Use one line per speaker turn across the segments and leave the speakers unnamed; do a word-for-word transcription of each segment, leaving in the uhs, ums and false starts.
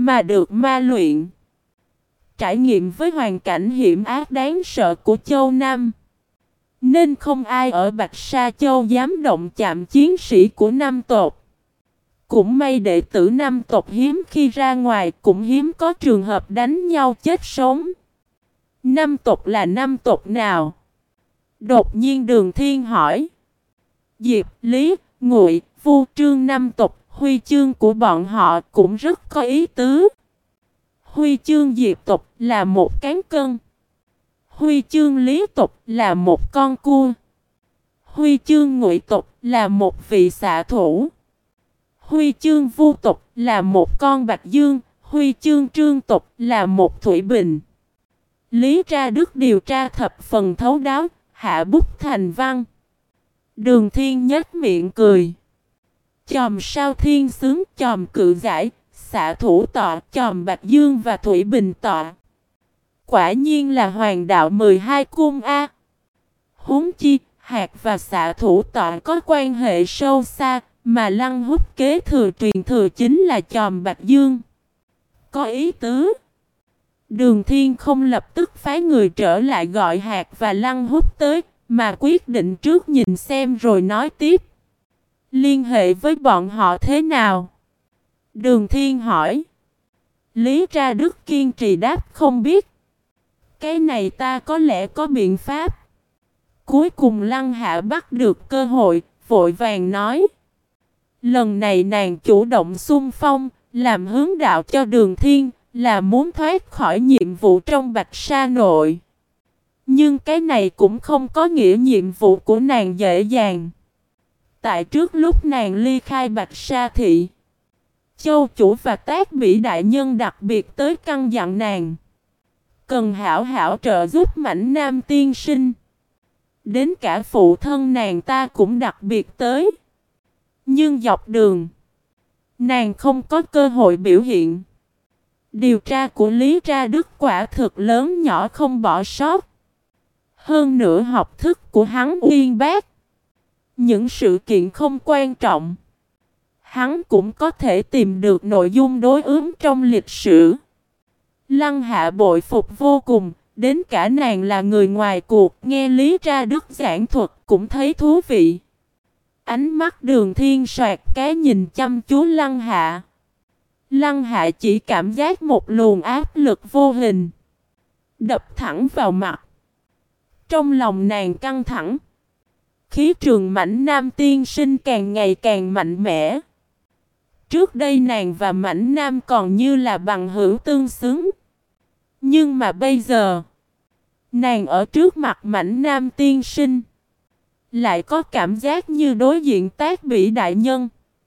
mà được ma luyện. Trải nghiệm với hoàn cảnh hiểm ác đáng sợ của Châu Nam, nên không ai ở Bạch Sa Châu dám động chạm chiến sĩ của Nam tộc. Cũng may đệ tử Nam tộc hiếm khi ra ngoài, cũng hiếm có trường hợp đánh nhau chết sống. Nam tộc là Nam tộc nào? Đột nhiên Đường Thiên hỏi. Diệp, Lý, Ngụy, Vu Trương Nam tộc, huy chương của bọn họ cũng rất có ý tứ. Huy chương Diệp tộc là một cán cân. Huy chương Lý tộc là một con cua. Huy chương Ngụy tộc là một vị xạ thủ. Huy chương Vu tộc là một con bạch dương. Huy chương Trương tộc là một thủy bình. Lý Tra Đức điều tra thập phần thấu đáo, hạ bút thành văn. Đường Thiên nhếch miệng cười. Chòm sao thiên sướng, chòm cự giải, xạ thủ tọa, chòm bạch dương và thủy bình tọa. Quả nhiên là hoàng đạo mười hai cung A. Huống chi, hạt và xạ thủ tọa có quan hệ sâu xa, mà Lăng Húc kế thừa truyền thừa chính là chòm bạch dương. Có ý tứ. Đường Thiên không lập tức phái người trở lại gọi hạt và Lăng Húc tới, mà quyết định trước nhìn xem rồi nói tiếp. Liên hệ với bọn họ thế nào? Đường Thiên hỏi. Lý Tra Đức kiên trì đáp không biết. Cái này ta có lẽ có biện pháp. Cuối cùng Lăng Hạ bắt được cơ hội, vội vàng nói. Lần này nàng chủ động xung phong, làm hướng đạo cho Đường Thiên, là muốn thoát khỏi nhiệm vụ trong Bạch Sa nội. Nhưng cái này cũng không có nghĩa nhiệm vụ của nàng dễ dàng. Tại trước lúc nàng ly khai Bạch Sa thị, Châu chủ và Tác Bỉ đại nhân đặc biệt tới căn dặn nàng cần hảo hảo trợ giúp Mãnh Nam tiên sinh. Đến cả phụ thân nàng ta cũng đặc biệt tới. Nhưng dọc đường, nàng không có cơ hội biểu hiện. Điều tra của Lý Tra Đức quả thực lớn nhỏ không bỏ sót. Hơn nữa học thức của hắn uyên bác. Những sự kiện không quan trọng, hắn cũng có thể tìm được nội dung đối ứng trong lịch sử. Lăng Hạ bội phục vô cùng, đến cả nàng là người ngoài cuộc, nghe Lý Tra Đức giảng thuật cũng thấy thú vị. Ánh mắt Đường Thiên soạt cái nhìn chăm chú Lăng Hạ. Lăng Hạ chỉ cảm giác một luồng áp lực vô hình đập thẳng vào mặt. Trong lòng nàng căng thẳng. Khí trường Mãnh Nam tiên sinh càng ngày càng mạnh mẽ. Trước đây nàng và Mãnh Nam còn như là bằng hữu tương xứng. Nhưng mà bây giờ, nàng ở trước mặt Mãnh Nam tiên sinh, lại có cảm giác như đối diện Tác Bỉ đại nhân.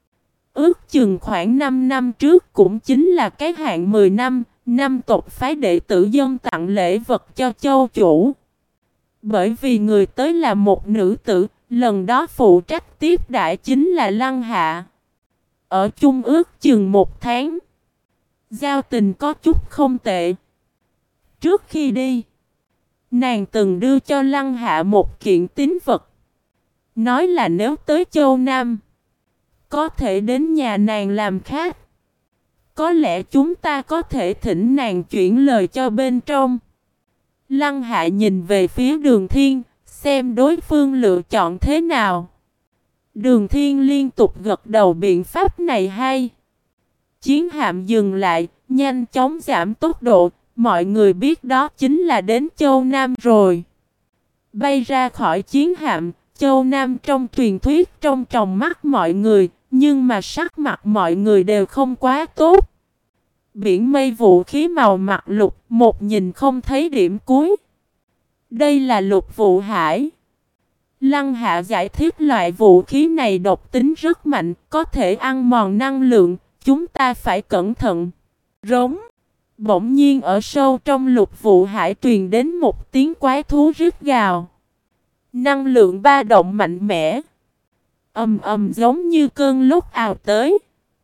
Ước chừng khoảng năm năm trước, cũng chính là cái hạn mười năm, năm tộc phái đệ tử dân tặng lễ vật cho châu chủ. Bởi vì người tới là một nữ tử, lần đó phụ trách tiếp đãi chính là Lăng Hạ. Ở chung ước chừng một tháng. Giao tình có chút không tệ. Trước khi đi, nàng từng đưa cho Lăng Hạ một kiện tín vật. Nói là nếu tới châu Nam, có thể đến nhà nàng làm khách. Có lẽ chúng ta có thể thỉnh nàng chuyển lời cho bên trong. Lăng Hạ nhìn về phía Đường Thiên, xem đối phương lựa chọn thế nào. Đường Thiên liên tục gật đầu, biện pháp này hay. Chiến hạm dừng lại, nhanh chóng giảm tốc độ, mọi người biết đó chính là đến châu Nam rồi. Bay ra khỏi chiến hạm, châu Nam trong truyền thuyết trong tròng mắt mọi người, nhưng mà sắc mặt mọi người đều không quá tốt. Biển mây vũ khí màu mặt lục, một nhìn không thấy điểm cuối. Đây là lục vụ hải. Lăng Hạ giải thích loại vũ khí này độc tính rất mạnh, có thể ăn mòn năng lượng, chúng ta phải cẩn thận. Rống. Bỗng nhiên ở sâu trong lục vụ hải truyền đến một tiếng quái thú rít gào. Năng lượng ba động mạnh mẽ. Ầm ầm giống như cơn lốc ào tới.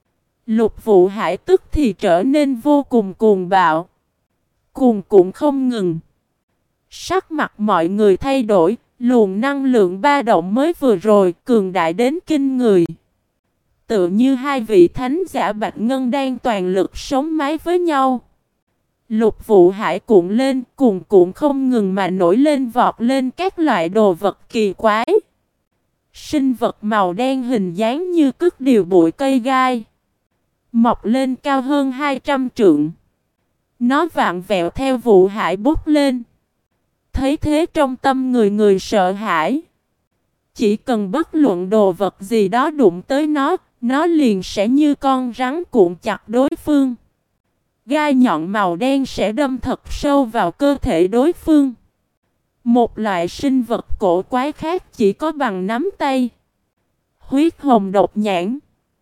Lục vụ hải tức thì trở nên vô cùng cuồng bạo. Cuồng cũng không ngừng. Sắc mặt mọi người thay đổi, luồng năng lượng ba động mới vừa rồi cường đại đến kinh người. Tựa như hai vị thánh giả Bạch Ngân đang toàn lực sống mái với nhau. Lục Vụ Hải cuộn lên, cuồn cuộn không ngừng mà nổi lên vọt lên các loại đồ vật kỳ quái. Sinh vật màu đen hình dáng như cứt điều bụi cây gai. Mọc lên cao hơn hai trăm trượng. Nó vặn vẹo theo Vụ Hải bút lên. Thấy thế trong tâm người người sợ hãi. Chỉ cần bất luận đồ vật gì đó đụng tới nó, nó liền sẽ như con rắn cuộn chặt đối phương. Gai nhọn màu đen sẽ đâm thật sâu vào cơ thể đối phương. Một loại sinh vật cổ quái khác chỉ có bằng nắm tay. Huyết hồng độc nhãn.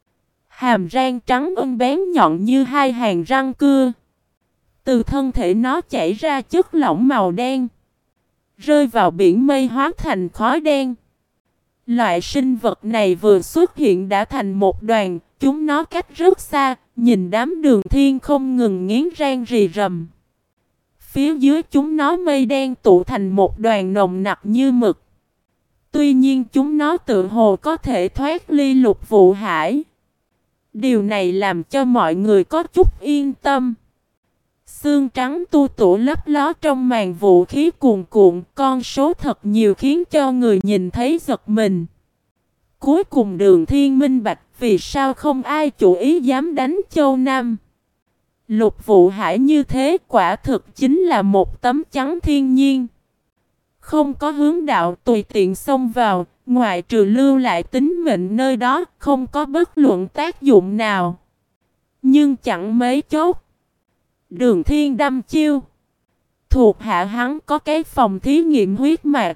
Hàm răng trắng ưn bén nhọn như hai hàng răng cưa. Từ thân thể nó chảy ra chất lỏng màu đen. Rơi vào biển mây hóa thành khói đen. Loại sinh vật này vừa xuất hiện đã thành một đoàn. Chúng nó cách rất xa. Nhìn đám Đường Thiên không ngừng nghiến răng rì rầm. Phía dưới chúng nó mây đen tụ thành một đoàn nồng nặc như mực. Tuy nhiên chúng nó tự hồ có thể thoát ly Lục Vụ Hải. Điều này làm cho mọi người có chút yên tâm. Xương trắng tu tủa lấp ló trong màn vũ khí cuồn cuộn, con số thật nhiều khiến cho người nhìn thấy giật mình. Cuối cùng Đường Thiên minh bạch vì sao không ai chủ ý dám đánh Châu Nam. Lục Vụ Hải như thế quả thực chính là một tấm chắn thiên nhiên. Không có hướng đạo tùy tiện xông vào, ngoại trừ lưu lại tính mệnh nơi đó, không có bất luận tác dụng nào. Nhưng chẳng mấy chốc, Đường Thiên đâm chiêu. Thuộc hạ hắn có cái phòng thí nghiệm huyết mạch.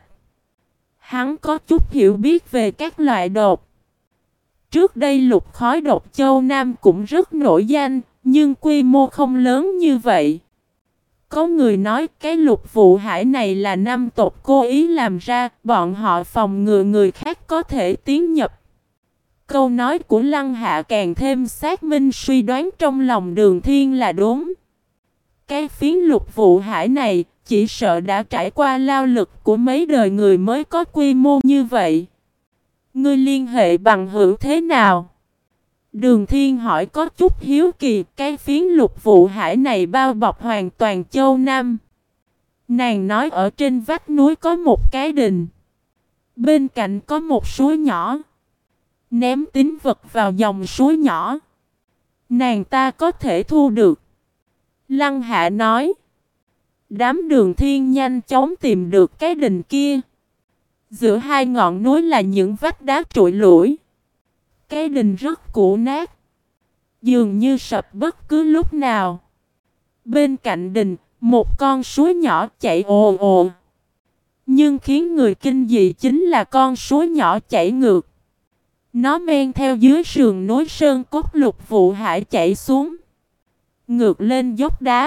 Hắn có chút hiểu biết về các loại độc. Trước đây lục khói độc Châu Nam cũng rất nổi danh, nhưng quy mô không lớn như vậy. Có người nói cái Lục Vụ Hải này là năm tộc cố ý làm ra, bọn họ phòng ngừa người khác có thể tiến nhập. Câu nói của Lăng Hạ càng thêm xác minh suy đoán trong lòng Đường Thiên là đúng. Cái phiến Lục Vụ Hải này chỉ sợ đã trải qua lao lực của mấy đời người mới có quy mô như vậy. Ngươi liên hệ bằng hữu thế nào? Đường Thiên hỏi có chút hiếu kỳ, cái phiến Lục Vụ Hải này bao bọc hoàn toàn Châu Nam. Nàng nói ở trên vách núi có một cái đình. Bên cạnh có một suối nhỏ. Ném tín vật vào dòng suối nhỏ. Nàng ta có thể thu được. Lăng Hạ nói. Đám Đường Thiên nhanh chóng tìm được cái đình kia. Giữa hai ngọn núi là những vách đá trụi lủi. Cái đình rất cũ nát. Dường như sập bất cứ lúc nào. Bên cạnh đình, một con suối nhỏ chảy ồ ồ. Nhưng khiến người kinh dị chính là con suối nhỏ chảy ngược. Nó men theo dưới sườn núi Sơn Cốt Lục Vụ Hải chảy xuống. Ngược lên dốc đá.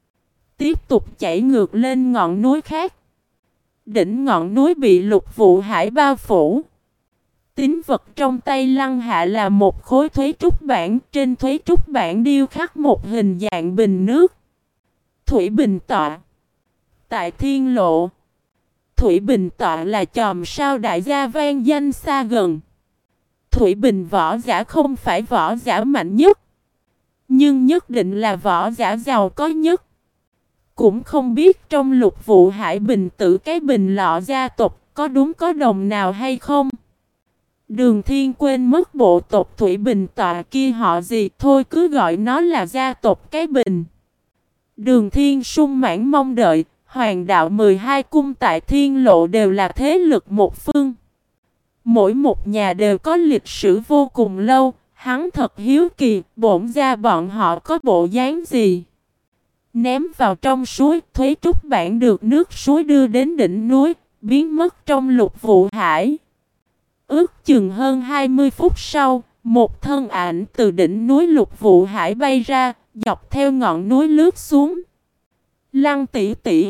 Tiếp tục chảy ngược lên ngọn núi khác. Đỉnh ngọn núi bị Lục Vụ Hải bao phủ. Tín vật trong tay Lăng Hạ là một khối thuế trúc bản. Trên thuế trúc bản điêu khắc một hình dạng bình nước. Thủy Bình Tọa. Tại Thiên Lộ, Thủy Bình Tọa là chòm sao đại gia vang danh xa gần. Thủy Bình võ giả không phải võ giả mạnh nhất, nhưng nhất định là võ giả giàu có nhất. Cũng không biết trong Lục Vụ Hải bình tử cái bình lọ gia tộc có đúng có đồng nào hay không. Đường Thiên quên mất bộ tộc Thủy Bình Tọa kia họ gì, thôi cứ gọi nó là gia tộc cái bình. Đường Thiên sung mãn mong đợi, Hoàng đạo mười hai cung tại Thiên Lộ đều là thế lực một phương. Mỗi một nhà đều có lịch sử vô cùng lâu, hắn thật hiếu kỳ, bổn gia bọn họ có bộ dáng gì. Ném vào trong suối, thuế trúc bản được nước suối đưa đến đỉnh núi, biến mất trong Lục Vụ Hải. Ước chừng hơn hai mươi phút sau, một thân ảnh từ đỉnh núi Lục Vụ Hải bay ra, dọc theo ngọn núi lướt xuống. Lăng tỷ tỷ,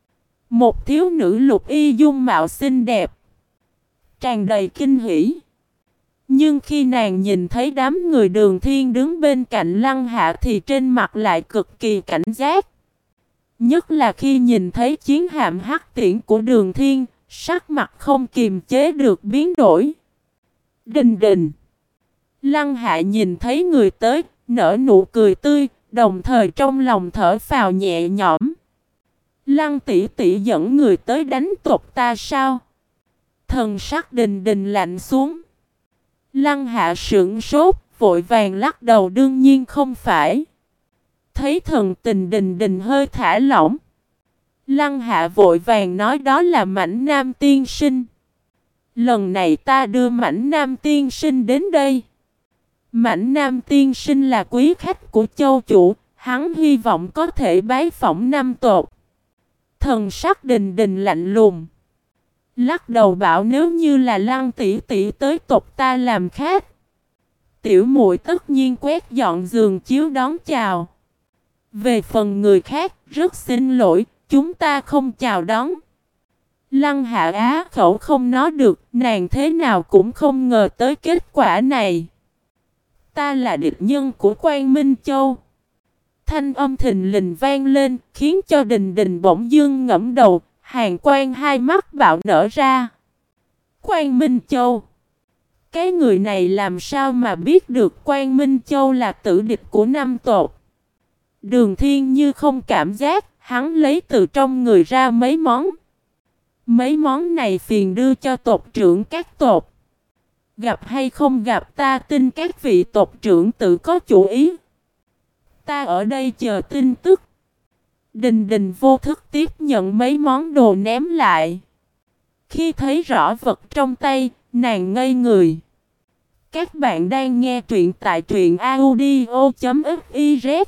một thiếu nữ lục y dung mạo xinh đẹp, tràn đầy kinh hỉ. Nhưng khi nàng nhìn thấy đám người Đường Thiên đứng bên cạnh Lăng Hạ thì trên mặt lại cực kỳ cảnh giác. Nhất là khi nhìn thấy chiến hạm hắc tiễn của Đường Thiên, sắc mặt không kiềm chế được biến đổi. Đình đình. Lăng Hạ nhìn thấy người tới, nở nụ cười tươi, đồng thời trong lòng thở phào nhẹ nhõm. Lăng tỷ tỷ dẫn người tới đánh tộc ta sao? Thần sắc Đình Đình lạnh xuống. Lăng Hạ sững sốt, vội vàng lắc đầu, đương nhiên không phải. Thấy thần tình Đình Đình hơi thả lỏng, Lăng Hạ vội vàng nói đó là Mãnh Nam tiên sinh. Lần này ta đưa Mãnh Nam tiên sinh đến đây. Mãnh Nam tiên sinh là quý khách của châu chủ, hắn hy vọng có thể bái phỏng năm tộc. Thần sắc Đình Đình lạnh lùng, lắc đầu bảo nếu như là Lăng tỷ tỷ tới tộc ta làm khách, tiểu muội tất nhiên quét dọn giường chiếu đón chào. Về phần người khác, rất xin lỗi, chúng ta không chào đón. Lăng Hạ á khẩu không nói được, nàng thế nào cũng không ngờ tới kết quả này. Ta là địch nhân của Quan Minh Châu. Thanh âm thình lình vang lên, khiến cho Đình Đình bỗng dưng ngẫm đầu, hàn quan hai mắt bạo nở ra. Quan Minh Châu. Cái người này làm sao mà biết được Quan Minh Châu là tử địch của năm tộc? Đường Thiên Như không cảm giác, hắn lấy từ trong người ra mấy món. Mấy món này phiền đưa cho tộc trưởng các tộc. Gặp hay không gặp ta tin các vị tộc trưởng tự có chủ ý. Ta ở đây chờ tin tức. Đình Đình vô thức tiếp nhận mấy món đồ ném lại. Khi thấy rõ vật trong tay, nàng ngây người. Các bạn đang nghe truyện tại truyện audio chấm fiz.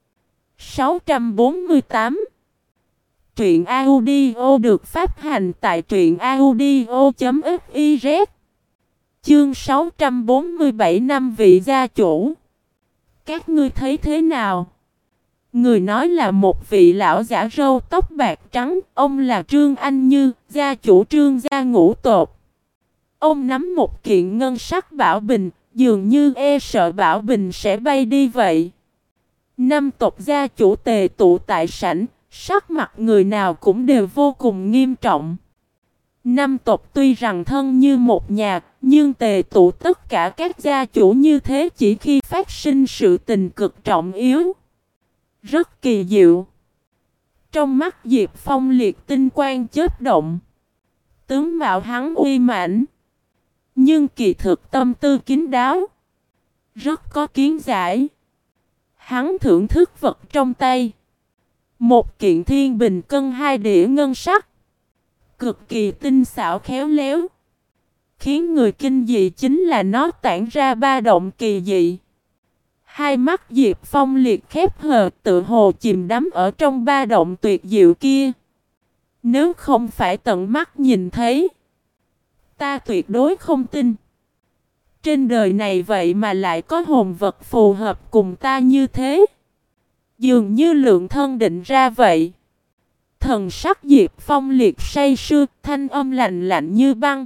sáu trăm bốn mươi tám. Truyện audio được phát hành tại truyện audio chấm fiz. Chương sáu trăm bốn mươi bảy, năm vị gia chủ. Các ngươi thấy thế nào? Người nói là một vị lão giả râu tóc bạc trắng, ông là Trương Anh Như, gia chủ Trương gia ngũ tộc. Ông nắm một kiện ngân sắc bảo bình, dường như e sợ bảo bình sẽ bay đi vậy. Năm tộc gia chủ tề tụ tại sảnh, sắc mặt người nào cũng đều vô cùng nghiêm trọng. Năm tộc tuy rằng thân như một nhà, nhưng tề tụ tất cả các gia chủ như thế chỉ khi phát sinh sự tình cực trọng yếu. Rất kỳ diệu. Trong mắt Diệp Phong liệt tinh quang chớp động. Tướng mạo hắn uy mãnh, nhưng kỳ thực tâm tư kín đáo, rất có kiến giải. Hắn thưởng thức vật trong tay. Một kiện thiên bình cân hai đĩa ngân sắc, cực kỳ tinh xảo khéo léo. Khiến người kinh dị chính là nó tản ra ba động kỳ dị. Hai mắt Diệp Phong liệt khép hờ, tự hồ chìm đắm ở trong ba động tuyệt diệu kia. Nếu không phải tận mắt nhìn thấy, ta tuyệt đối không tin. Trên đời này vậy mà lại có hồn vật phù hợp cùng ta như thế. Dường như lượng thân định ra vậy. Thần sắc Diệp Phong liệt say sưa, thanh âm lạnh lạnh như băng.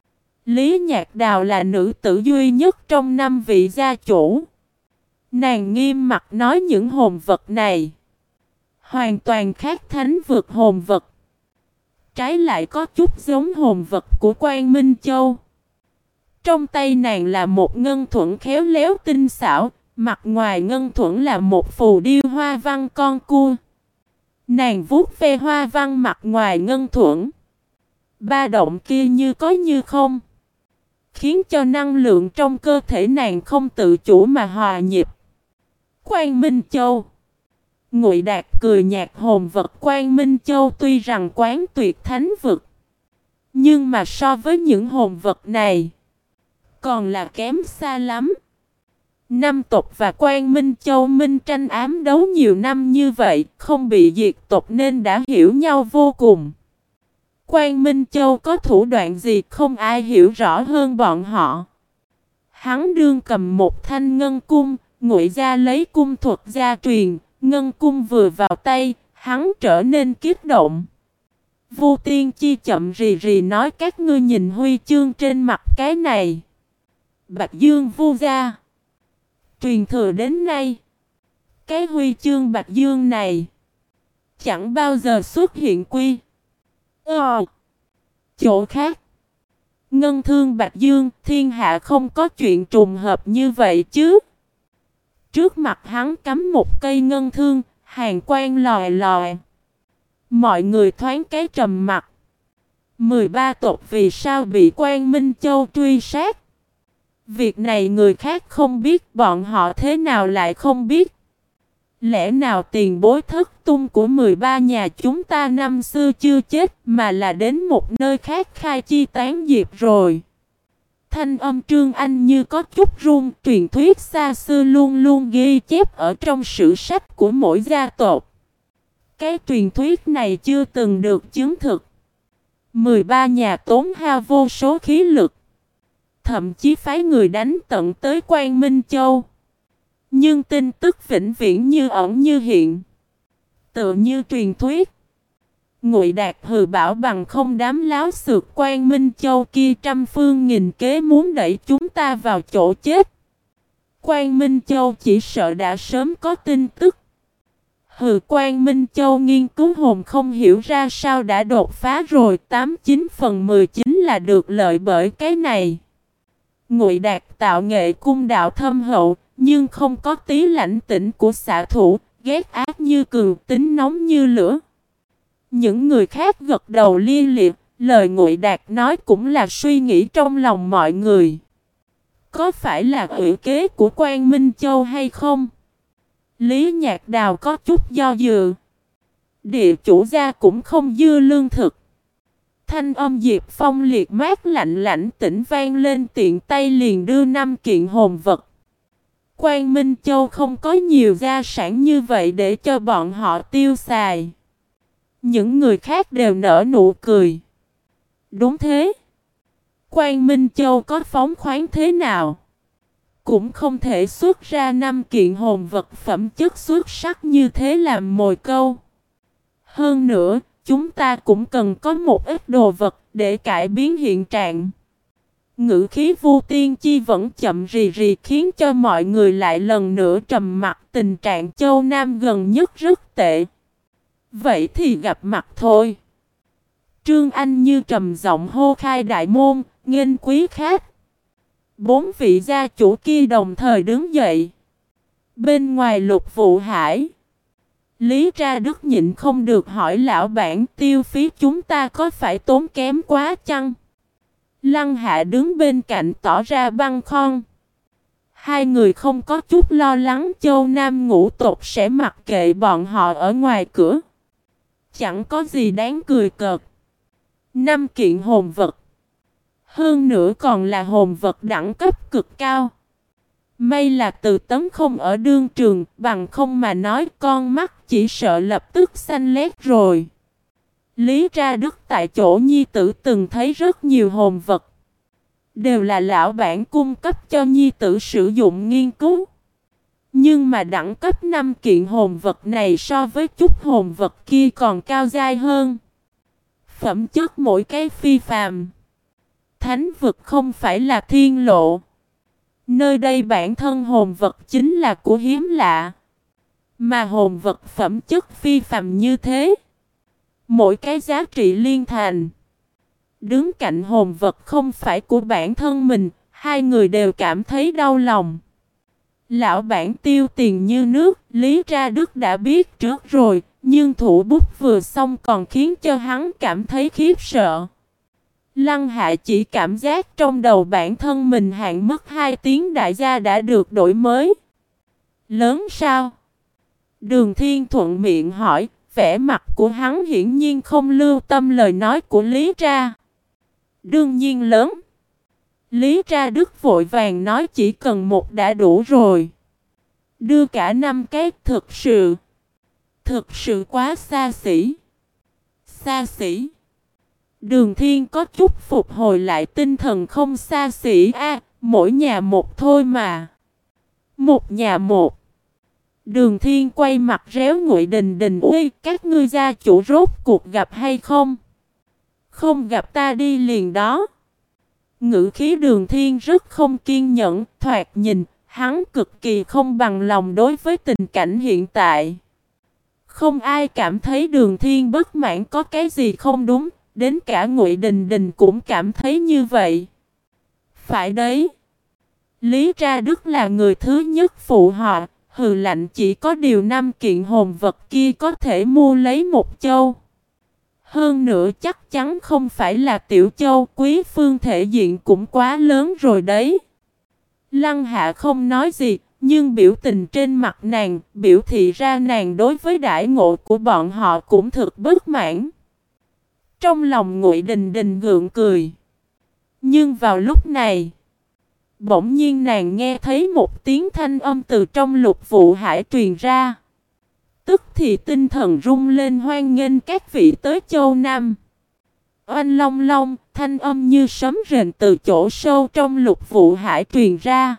Lý Nhạc Đào là nữ tử duy nhất trong năm vị gia chủ. Nàng nghiêm mặt nói những hồn vật này hoàn toàn khác thánh vực hồn vật. Trái lại có chút giống hồn vật của Quan Minh Châu. Trong tay nàng là một ngân thuẫn khéo léo tinh xảo, mặt ngoài ngân thuẫn là một phù điêu hoa văn con cua. Nàng vuốt ve hoa văn mặt ngoài ngân thuẫn. Ba động kia như có như không, khiến cho năng lượng trong cơ thể nàng không tự chủ mà hòa nhịp. Quan Minh Châu. Ngụy Đạt cười nhạt, hồn vật Quan Minh Châu tuy rằng quán tuyệt thánh vực, nhưng mà so với những hồn vật này còn là kém xa lắm. Năm tộc và Quan Minh Châu minh tranh ám đấu nhiều năm như vậy, không bị diệt tộc nên đã hiểu nhau vô cùng. Quan Minh Châu có thủ đoạn gì không ai hiểu rõ hơn bọn họ. Hắn đương cầm một thanh ngân cung, Ngụy gia lấy cung thuật gia truyền, ngân cung vừa vào tay, hắn trở nên kích động. Vu Tiên Chi chậm rì rì nói, các ngươi nhìn huy chương trên mặt cái này. Bạch Dương Vu gia truyền thừa đến nay, cái huy chương Bạch Dương này chẳng bao giờ xuất hiện quy ờ chỗ khác. Ngân Thương Bạch Dương, thiên hạ không có chuyện trùng hợp như vậy chứ. Trước mặt hắn cắm một cây ngân thương, hàn quang lòi lòi. Mọi người thoáng cái trầm mặt. mười ba tộc vì sao bị Quang Minh Châu truy sát? Việc này người khác không biết, bọn họ thế nào lại không biết? Lẽ nào tiền bối thất tung của mười ba nhà chúng ta năm xưa chưa chết mà là đến một nơi khác khai chi tán diệp rồi? Thanh âm Trương Anh như có chút run, truyền thuyết xa xưa luôn luôn ghi chép ở trong sử sách của mỗi gia tộc. Cái truyền thuyết này chưa từng được chứng thực. mười ba nhà tốn hao vô số khí lực, thậm chí phái người đánh tận tới Quang Minh Châu. Nhưng tin tức vĩnh viễn như ẩn như hiện, tựa như truyền thuyết. Ngụy Đạt hừ bảo bằng không đám láo xược Quang Minh Châu kia trăm phương nghìn kế muốn đẩy chúng ta vào chỗ chết. Quang Minh Châu chỉ sợ đã sớm có tin tức. Hừ, Quang Minh Châu nghiên cứu hồn không hiểu ra sao đã đột phá rồi, tám chín phần mười chính là được lợi bởi cái này. Ngụy Đạt tạo nghệ cung đạo thâm hậu, nhưng không có tí lãnh tĩnh của xạ thủ, ghét ác như cường, tính nóng như lửa. Những người khác gật đầu lia liệt, lời Ngụy Đạt nói cũng là suy nghĩ trong lòng mọi người. Có phải là ủy kế của Quang Minh Châu hay không? Lý Nhạc Đào có chút do dự. Địa chủ gia cũng không dư lương thực. Thanh âm Diệp Phong liệt mát lạnh lạnh tỉnh vang lên, tiện tay liền đưa năm kiện hồn vật. Quang Minh Châu không có nhiều gia sản như vậy để cho bọn họ tiêu xài. Những người khác đều nở nụ cười. Đúng thế. Quang Minh Châu có phóng khoáng thế nào, cũng không thể xuất ra năm kiện hồn vật phẩm chất xuất sắc như thế làm mồi câu. Hơn nữa, chúng ta cũng cần có một ít đồ vật để cải biến hiện trạng. Ngữ khí Vu Tiên Chi vẫn chậm rì rì khiến cho mọi người lại lần nữa trầm mặc. Tình trạng Châu Nam gần nhất rất tệ. Vậy thì gặp mặt thôi. Trương Anh như trầm giọng hô khai đại môn, nghênh quý khách. Bốn vị gia chủ kia đồng thời đứng dậy. Bên ngoài Lục Vụ Hải, Lý Tra Đức nhịn không được hỏi lão bản, tiêu phí chúng ta có phải tốn kém quá chăng? Lăng Hạ đứng bên cạnh tỏ ra băn khoăn. Hai người không có chút lo lắng Châu Nam ngũ tộc sẽ mặc kệ bọn họ ở ngoài cửa. Chẳng có gì đáng cười cợt. Năm kiện hồn vật, hơn nữa còn là hồn vật đẳng cấp cực cao. May là Từ Tấn không ở đương trường, bằng không mà nói con mắt chỉ sợ lập tức xanh lét rồi. Lý Tra Đức tại chỗ nhi tử từng thấy rất nhiều hồn vật, đều là lão bản cung cấp cho nhi tử sử dụng nghiên cứu. Nhưng mà đẳng cấp năm kiện hồn vật này so với chút hồn vật kia còn cao dai hơn. Phẩm chất mỗi cái phi phàm. Thánh vực không phải là thiên lộ. Nơi đây bản thân hồn vật chính là của hiếm lạ. Mà hồn vật phẩm chất phi phàm như thế, mỗi cái giá trị liên thành. Đứng cạnh hồn vật không phải của bản thân mình, hai người đều cảm thấy đau lòng. Lão bản tiêu tiền như nước, Lý Tra Đức đã biết trước rồi, nhưng thủ bút vừa xong còn khiến cho hắn cảm thấy khiếp sợ. Lăng Hạ chỉ cảm giác trong đầu bản thân mình hạn mức hai tiếng đại gia đã được đổi mới. Lớn sao? Đường Thiên thuận miệng hỏi, vẻ mặt của hắn hiển nhiên không lưu tâm lời nói của Lý Tra. Đương nhiên lớn. Lý Tra Đức vội vàng nói chỉ cần một đã đủ rồi. Đưa cả năm cái thực sự. Thực sự quá xa xỉ. Xa xỉ. Đường Thiên có chút phục hồi lại tinh thần, không xa xỉ a, à, mỗi nhà một thôi mà. Một nhà một. Đường Thiên quay mặt réo Ngụy Đình Đình, uy, các ngươi gia chủ rốt cuộc gặp hay không? Không gặp ta đi liền đó. Ngữ khí Đường Thiên rất không kiên nhẫn, thoạt nhìn, hắn cực kỳ không bằng lòng đối với tình cảnh hiện tại. Không ai cảm thấy Đường Thiên bất mãn có cái gì không đúng, đến cả Ngụy Đình Đình cũng cảm thấy như vậy. Phải đấy. Lý Tra Đức là người thứ nhất phụ họ, hừ lạnh, chỉ có điều năm kiện hồn vật kia có thể mua lấy một châu. Hơn nữa chắc chắn không phải là tiểu châu, Quý Phương thể diện cũng quá lớn rồi đấy. Lăng Hạ không nói gì, nhưng biểu tình trên mặt nàng biểu thị ra nàng đối với đãi ngộ của bọn họ cũng thực bất mãn. Trong lòng Ngụy Đình Đình gượng cười. Nhưng vào lúc này, bỗng nhiên nàng nghe thấy một tiếng thanh âm từ trong Lục Vụ Hải truyền ra. Tức thì tinh thần rung lên hoan nghênh các vị tới châu Nam. Oanh long long, thanh âm như sấm rền từ chỗ sâu trong Lục Vụ Hải truyền ra.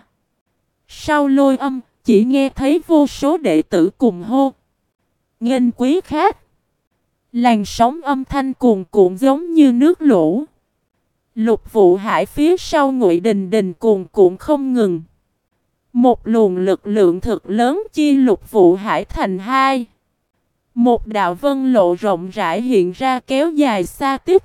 Sau lôi âm, chỉ nghe thấy vô số đệ tử cùng hô. Nghênh quý khách. Làn sóng âm thanh cuồn cuộn giống như nước lũ. Lục Vụ Hải phía sau Ngụy Đình Đình cuồn cuộn không ngừng. Một luồng lực lượng thực lớn chia Lục Vụ Hải thành hai. Một đạo vân lộ rộng rãi hiện ra kéo dài xa tiếp.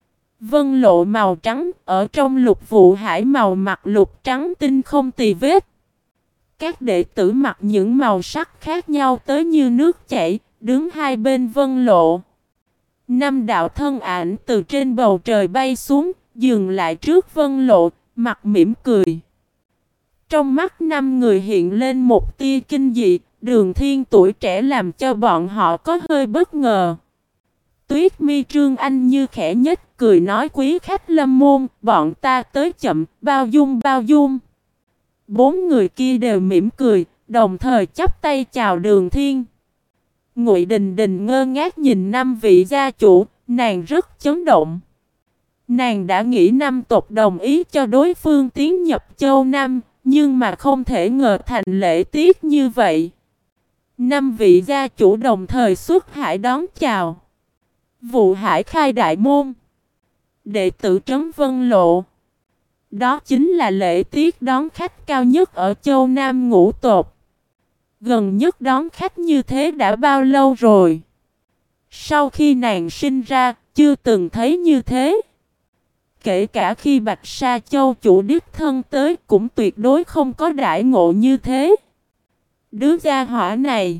Vân lộ màu trắng, ở trong Lục Vụ Hải màu mặt lục trắng tinh không tì vết. Các đệ tử mặc những màu sắc khác nhau tới như nước chảy, đứng hai bên vân lộ. Năm đạo thân ảnh từ trên bầu trời bay xuống, dừng lại trước vân lộ, mặt mỉm cười. Trong mắt năm người hiện lên một tia kinh dị, Đường Thiên tuổi trẻ làm cho bọn họ có hơi bất ngờ. Tuyết Mi Trương Anh như khẽ nhếch cười nói, quý khách lâm môn, bọn ta tới chậm, bao dung bao dung. Bốn người kia đều mỉm cười, đồng thời chắp tay chào Đường Thiên. Ngụy Đình Đình ngơ ngác nhìn năm vị gia chủ, nàng rất chấn động. Nàng đã nghĩ năm tộc đồng ý cho đối phương tiến nhập châu Nam, nhưng mà không thể ngờ thành lễ tiết như vậy. Năm vị gia chủ đồng thời xuất hải đón chào. Vụ Hải khai đại môn. Đệ tử trấn Vân Lộ. Đó chính là lễ tiết đón khách cao nhất ở châu Nam ngũ tộc. Gần nhất đón khách như thế đã bao lâu rồi? Sau khi nàng sinh ra, chưa từng thấy như thế. Kể cả khi Bạch Sa Châu chủ đích thân tới cũng tuyệt đối không có đãi ngộ như thế. Đứa gia hỏa này.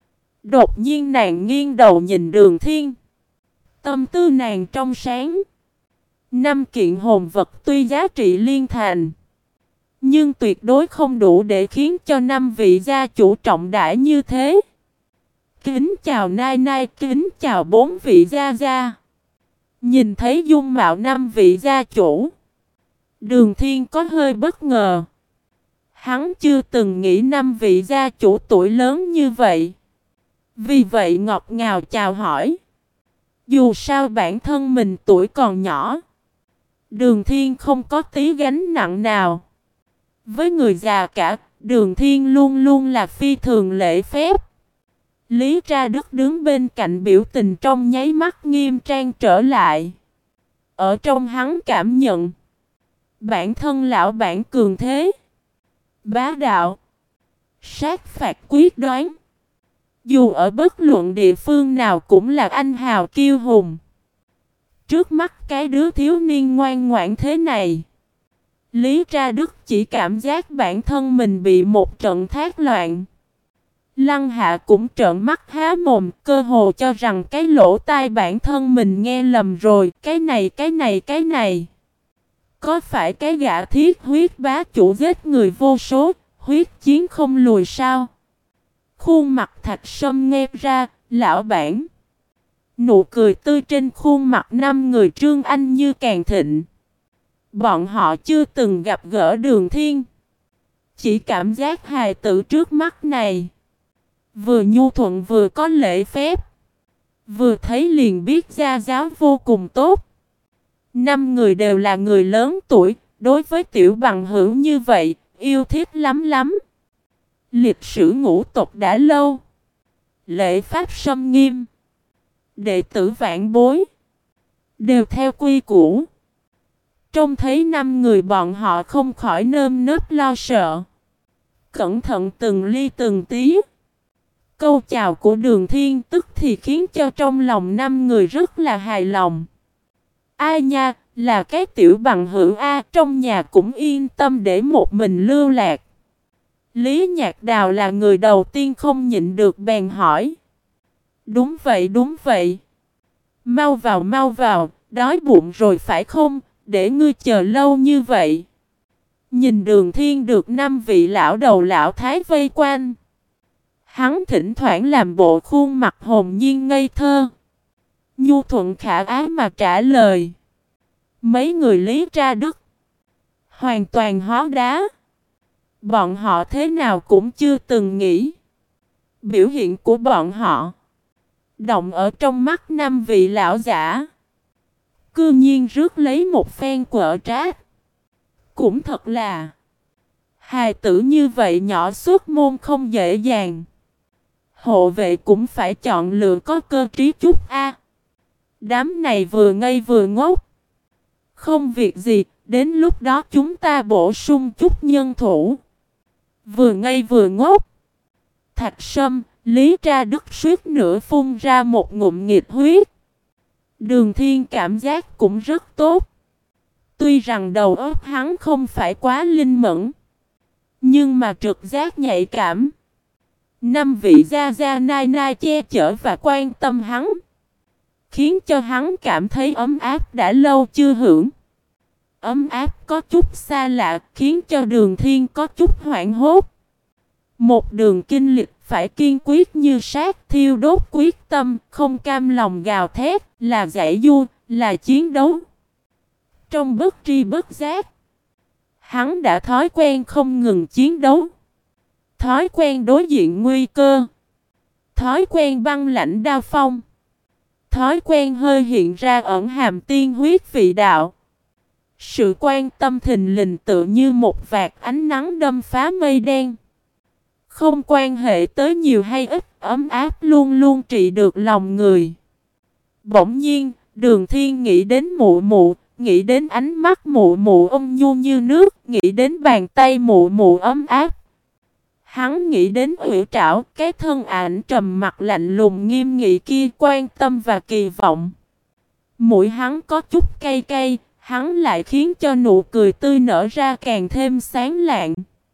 Đột nhiên nàng nghiêng đầu nhìn Đường Thiên. Tâm tư nàng trong sáng. Năm kiện hồn vật tuy giá trị liên thành, nhưng tuyệt đối không đủ để khiến cho năm vị gia chủ trọng đãi như thế. Kính chào nai nai, kính chào bốn vị gia gia. Nhìn thấy dung mạo năm vị gia chủ, Đường Thiên có hơi bất ngờ. Hắn chưa từng nghĩ năm vị gia chủ tuổi lớn như vậy. Vì vậy ngọt ngào chào hỏi. Dù sao bản thân mình tuổi còn nhỏ, Đường Thiên không có tí gánh nặng nào. Với người già cả, Đường Thiên luôn luôn là phi thường lễ phép. Lý Tra Đức đứng bên cạnh biểu tình trong nháy mắt nghiêm trang trở lại. Ở trong hắn cảm nhận, bản thân lão bản cường thế, bá đạo, sát phạt quyết đoán. Dù ở bất luận địa phương nào cũng là anh hào kiêu hùng. Trước mắt cái đứa thiếu niên ngoan ngoãn thế này, Lý Tra Đức chỉ cảm giác bản thân mình bị một trận thác loạn. Lăng Hạ cũng trợn mắt há mồm, cơ hồ cho rằng cái lỗ tai bản thân mình nghe lầm rồi. Cái này, cái này, cái này. Có phải cái gã thiết huyết bá chủ giết người vô số, huyết chiến không lùi sao? Khuôn mặt Thạch Sâm nghe ra, lão bản. Nụ cười tươi trên khuôn mặt năm người Trương Anh như càng thịnh. Bọn họ chưa từng gặp gỡ Đường Thiên, chỉ cảm giác hài tử trước mắt này vừa nhu thuận vừa có lễ phép, vừa thấy liền biết gia giáo vô cùng tốt. Năm người đều là người lớn tuổi, đối với tiểu bằng hữu như vậy, yêu thích lắm lắm. Lịch sử ngũ tộc đã lâu, lễ pháp sâm nghiêm, đệ tử vãn bối đều theo quy củ. Trông thấy năm người bọn họ không khỏi nơm nớp lo sợ, cẩn thận từng ly từng tí. Câu chào của Đường Thiên tức thì khiến cho trong lòng năm người rất là hài lòng. Ai nha, là cái tiểu bằng hữu A, trong nhà cũng yên tâm để một mình lưu lạc. Lý Nhạc Đào là người đầu tiên không nhịn được bèn hỏi. Đúng vậy, đúng vậy. Mau vào, mau vào, đói bụng rồi phải không, để ngươi chờ lâu như vậy. Nhìn Đường Thiên được năm vị lão đầu lão thái vây quanh. Hắn thỉnh thoảng làm bộ khuôn mặt hồn nhiên ngây thơ. Nhu thuận khả ái mà trả lời. Mấy người Lý Tra Đức hoàn toàn hóa đá. Bọn họ thế nào cũng chưa từng nghĩ. Biểu hiện của bọn họ động ở trong mắt năm vị lão giả. Cư nhiên rước lấy một phen quở trát. Cũng thật là hài tử như vậy nhỏ xuất môn không dễ dàng. Hộ vệ cũng phải chọn lựa có cơ trí chút a. Đám này vừa ngây vừa ngốc. Không việc gì, đến lúc đó chúng ta bổ sung chút nhân thủ. Vừa ngây vừa ngốc. Thạch Sâm, Lý Tra Đức suýt nữa phun ra một ngụm nghịch huyết. Đường Thiên cảm giác cũng rất tốt. Tuy rằng đầu óc hắn không phải quá linh mẫn, nhưng mà trực giác nhạy cảm. Năm vị gia gia nai nai che chở và quan tâm hắn, khiến cho hắn cảm thấy ấm áp đã lâu chưa hưởng. Ấm áp có chút xa lạ, khiến cho Đường Thiên có chút hoảng hốt. Một đường kinh lịch phải kiên quyết như sát, thiêu đốt quyết tâm, không cam lòng gào thét, là giải du, là chiến đấu. Trong bất tri bất giác, hắn đã thói quen không ngừng chiến đấu. Thói quen đối diện nguy cơ. Thói quen băng lãnh đao phong. Thói quen hơi hiện ra ẩn hàm tiên huyết vị đạo. Sự quan tâm thình lình tựa như một vạt ánh nắng đâm phá mây đen. Không quan hệ tới nhiều hay ít, ấm áp luôn luôn trị được lòng người. Bỗng nhiên, Đường Thiên nghĩ đến mụ mụ, nghĩ đến ánh mắt mụ mụ ôn nhu như nước, nghĩ đến bàn tay mụ mụ ấm áp. Hắn nghĩ đến Uyển Trảo, cái thân ảnh trầm mặc lạnh lùng nghiêm nghị kia, quan tâm và kỳ vọng. Mũi hắn có chút cay cay, hắn lại khiến cho nụ cười tươi nở ra càng thêm sáng lạng.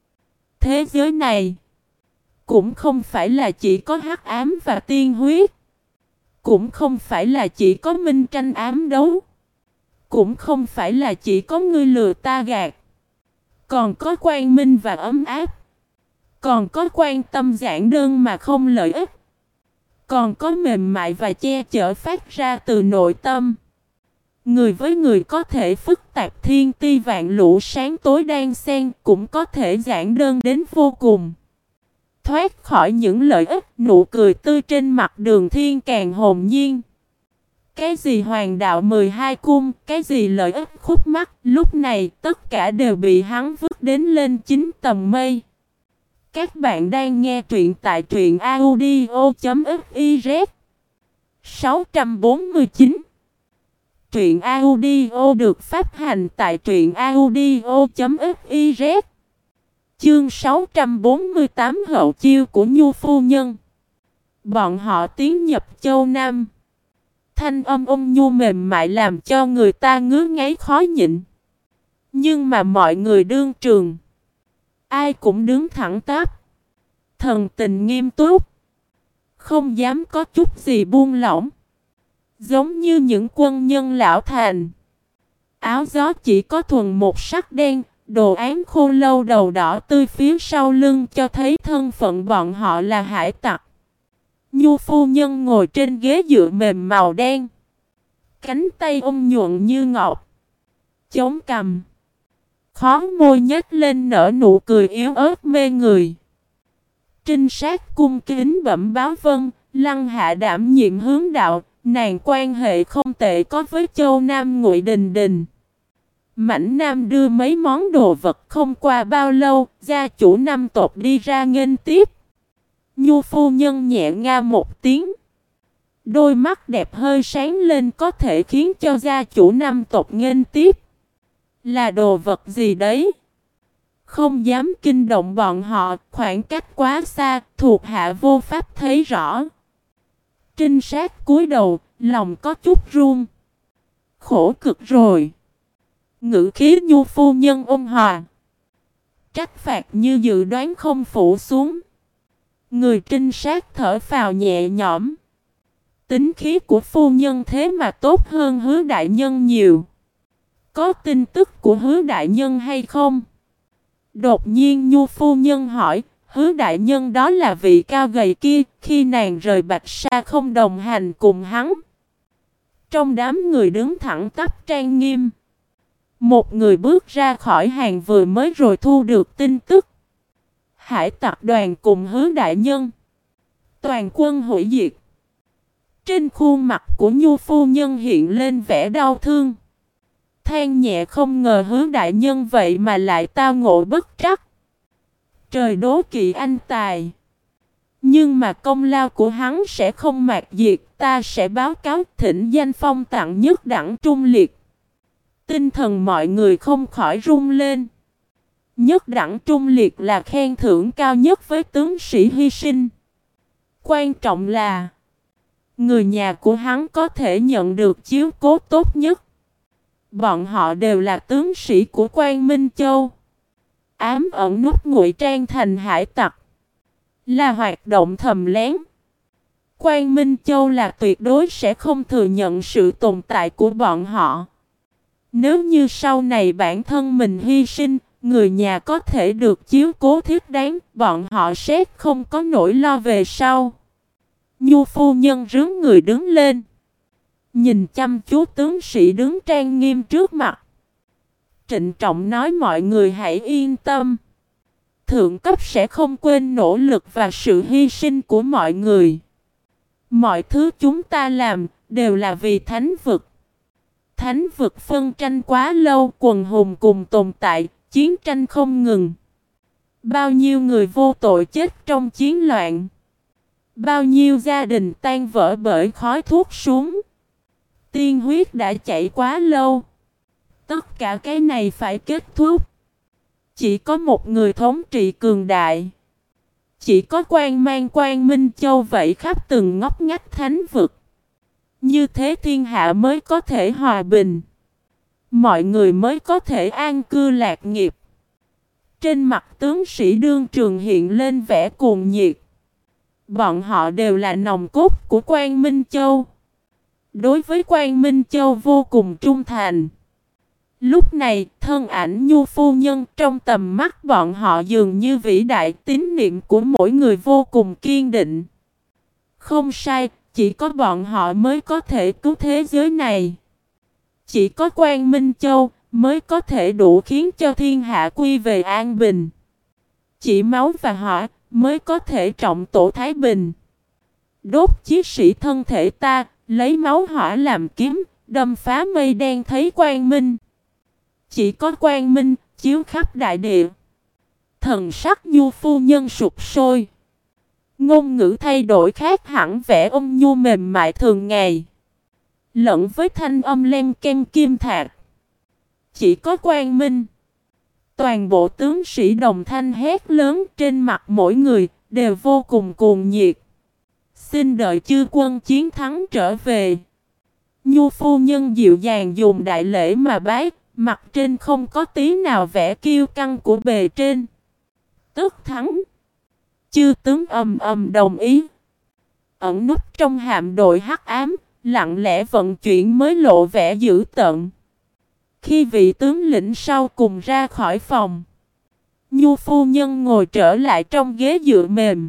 Thế giới này cũng không phải là chỉ có hắc ám và tiên huyết, cũng không phải là chỉ có minh tranh ám đấu, cũng không phải là chỉ có ngươi lừa ta gạt, còn có quang minh và ấm áp, còn có quan tâm giản đơn mà không lợi ích, còn có mềm mại và che chở phát ra từ nội tâm. Người với người có thể phức tạp thiên ti vạn lũ sáng tối đan xen, cũng có thể giản đơn đến vô cùng. Thoát khỏi những lợi ích, nụ cười tươi trên mặt Đường Thiên càng hồn nhiên. Cái gì hoàng đạo mười hai cung, cái gì lợi ích khúc mắc, lúc này tất cả đều bị hắn vứt đến lên chín tầng mây. Các bạn đang nghe truyện tại truyện audio chấm fiz. sáu trăm bốn mươi chín. Truyện audio được phát hành tại truyện audio chấm fiz. Chương sáu trăm bốn mươi tám hậu chiêu của Nhu phu nhân. Bọn họ tiến nhập Châu Nam. Thanh âm ôn nhu mềm mại làm cho người ta ngứa ngáy khó nhịn. Nhưng mà mọi người đương trường, ai cũng đứng thẳng tắp, thần tình nghiêm túc, không dám có chút gì buông lỏng. Giống như những quân nhân lão thành. Áo gió chỉ có thuần một sắc đen, đồ án khô lâu đầu đỏ tươi phía sau lưng cho thấy thân phận bọn họ là hải tặc. Nhu phu nhân ngồi trên ghế dựa mềm màu đen, cánh tay ôm nhuận như ngọc, chống cằm, khó môi nhếch lên nở nụ cười yếu ớt mê người. Trinh sát cung kính bẩm báo vân, Lăng Hạ đảm nhiệm hướng đạo, nàng quan hệ không tệ có với Châu Nam Ngụy Đình Đình. Mãnh Nam đưa mấy món đồ vật, không qua bao lâu, gia chủ năm tộc đi ra nghênh tiếp. Nhu phu nhân nhẹ nga một tiếng. Đôi mắt đẹp hơi sáng lên, có thể khiến cho gia chủ năm tộc nghênh tiếp. Là đồ vật gì đấy? Không dám kinh động bọn họ, khoảng cách quá xa, thuộc hạ vô pháp thấy rõ. Trinh sát cúi đầu, lòng có chút run. khổ cực rồi. Ngữ khí Nhu phu nhân ôn hòa. Trách phạt như dự đoán không phủ xuống. Người trinh sát thở phào nhẹ nhõm. Tính khí của phu nhân thế mà tốt hơn Hứa đại nhân nhiều. Có tin tức của Hứa đại nhân hay không? Đột nhiên Nhu phu nhân hỏi. Hứa đại nhân đó là vị cao gầy kia. Khi nàng rời Bạch Sa không đồng hành cùng hắn. Trong đám người đứng thẳng tắp trang nghiêm. Một người bước ra khỏi hàng vừa mới rồi thu được tin tức. Hải tặc đoàn cùng Hứa đại nhân. Toàn quân hủy diệt. Trên khuôn mặt của Nhu phu nhân hiện lên vẻ đau thương. Than nhẹ không ngờ Hứa đại nhân vậy mà lại tao ngộ bất trắc. Trời đố kỵ anh tài. Nhưng mà công lao của hắn sẽ không mạt diệt. Ta sẽ báo cáo thỉnh danh phong tặng nhất đẳng trung liệt. Tinh thần mọi người không khỏi rung lên. Nhất đẳng trung liệt là khen thưởng cao nhất với tướng sĩ hy sinh. Quan trọng là người nhà của hắn có thể nhận được chiếu cố tốt nhất. Bọn họ đều là tướng sĩ của Quan Minh Châu. Ám ẩn nút ngụy trang thành hải tặc. Là hoạt động thầm lén. Quan Minh Châu là tuyệt đối sẽ không thừa nhận sự tồn tại của bọn họ. Nếu như sau này bản thân mình hy sinh, người nhà có thể được chiếu cố thiết đáng, bọn họ sẽ không có nỗi lo về sau. Nhu phu nhân rướn người đứng lên. Nhìn chăm chú tướng sĩ đứng trang nghiêm trước mặt. Trịnh trọng nói mọi người hãy yên tâm. Thượng cấp sẽ không quên nỗ lực và sự hy sinh của mọi người. Mọi thứ chúng ta làm đều là vì thánh vực. Thánh vực phân tranh quá lâu, quần hùng cùng tồn tại, chiến tranh không ngừng. Bao nhiêu người vô tội chết trong chiến loạn. Bao nhiêu gia đình tan vỡ bởi khói thuốc súng. Tiên huyết đã chảy quá lâu. Tất cả cái này phải kết thúc. Chỉ có một người thống trị cường đại. Chỉ có quan mang Quan Minh Châu vậy khắp từng ngóc ngách thánh vực. Như thế thiên hạ mới có thể hòa bình. Mọi người mới có thể an cư lạc nghiệp. Trên mặt tướng sĩ đương trường hiện lên vẻ cuồng nhiệt. Bọn họ đều là nòng cốt của Quan Minh Châu. Đối với Quan Minh Châu vô cùng trung thành. Lúc này, thân ảnh Nhu phu nhân trong tầm mắt bọn họ dường như vĩ đại, tín niệm của mỗi người vô cùng kiên định. Không sai, chỉ có bọn họ mới có thể cứu thế giới này. Chỉ có Quan Minh Châu mới có thể đủ khiến cho thiên hạ quy về an bình. Chỉ máu và hỏa mới có thể trọng tổ thái bình. Đốt chí sĩ thân thể ta, lấy máu hỏa làm kiếm, đâm phá mây đen thấy quang minh. Chỉ có quang minh chiếu khắp đại địa. Thần sắc Nhu phu nhân sụp sôi. Ngôn ngữ thay đổi khác hẳn vẻ ôn nhu mềm mại thường ngày. Lẫn với thanh âm len ken kim thạch. Chỉ có quang minh. Toàn bộ tướng sĩ đồng thanh hét lớn, trên mặt mỗi người đều vô cùng cuồng nhiệt. Xin đợi chư quân chiến thắng trở về. Nhu phu nhân dịu dàng dùng đại lễ mà bái, mặt trên không có tí nào vẻ kiêu căng của bề trên. Tức thắng. Chư tướng ầm ầm đồng ý. Ẩn núp trong hạm đội hắc ám, lặng lẽ vận chuyển mới lộ vẻ dữ tợn. Khi vị tướng lĩnh sau cùng ra khỏi phòng, Nhu phu nhân ngồi trở lại trong ghế dựa mềm.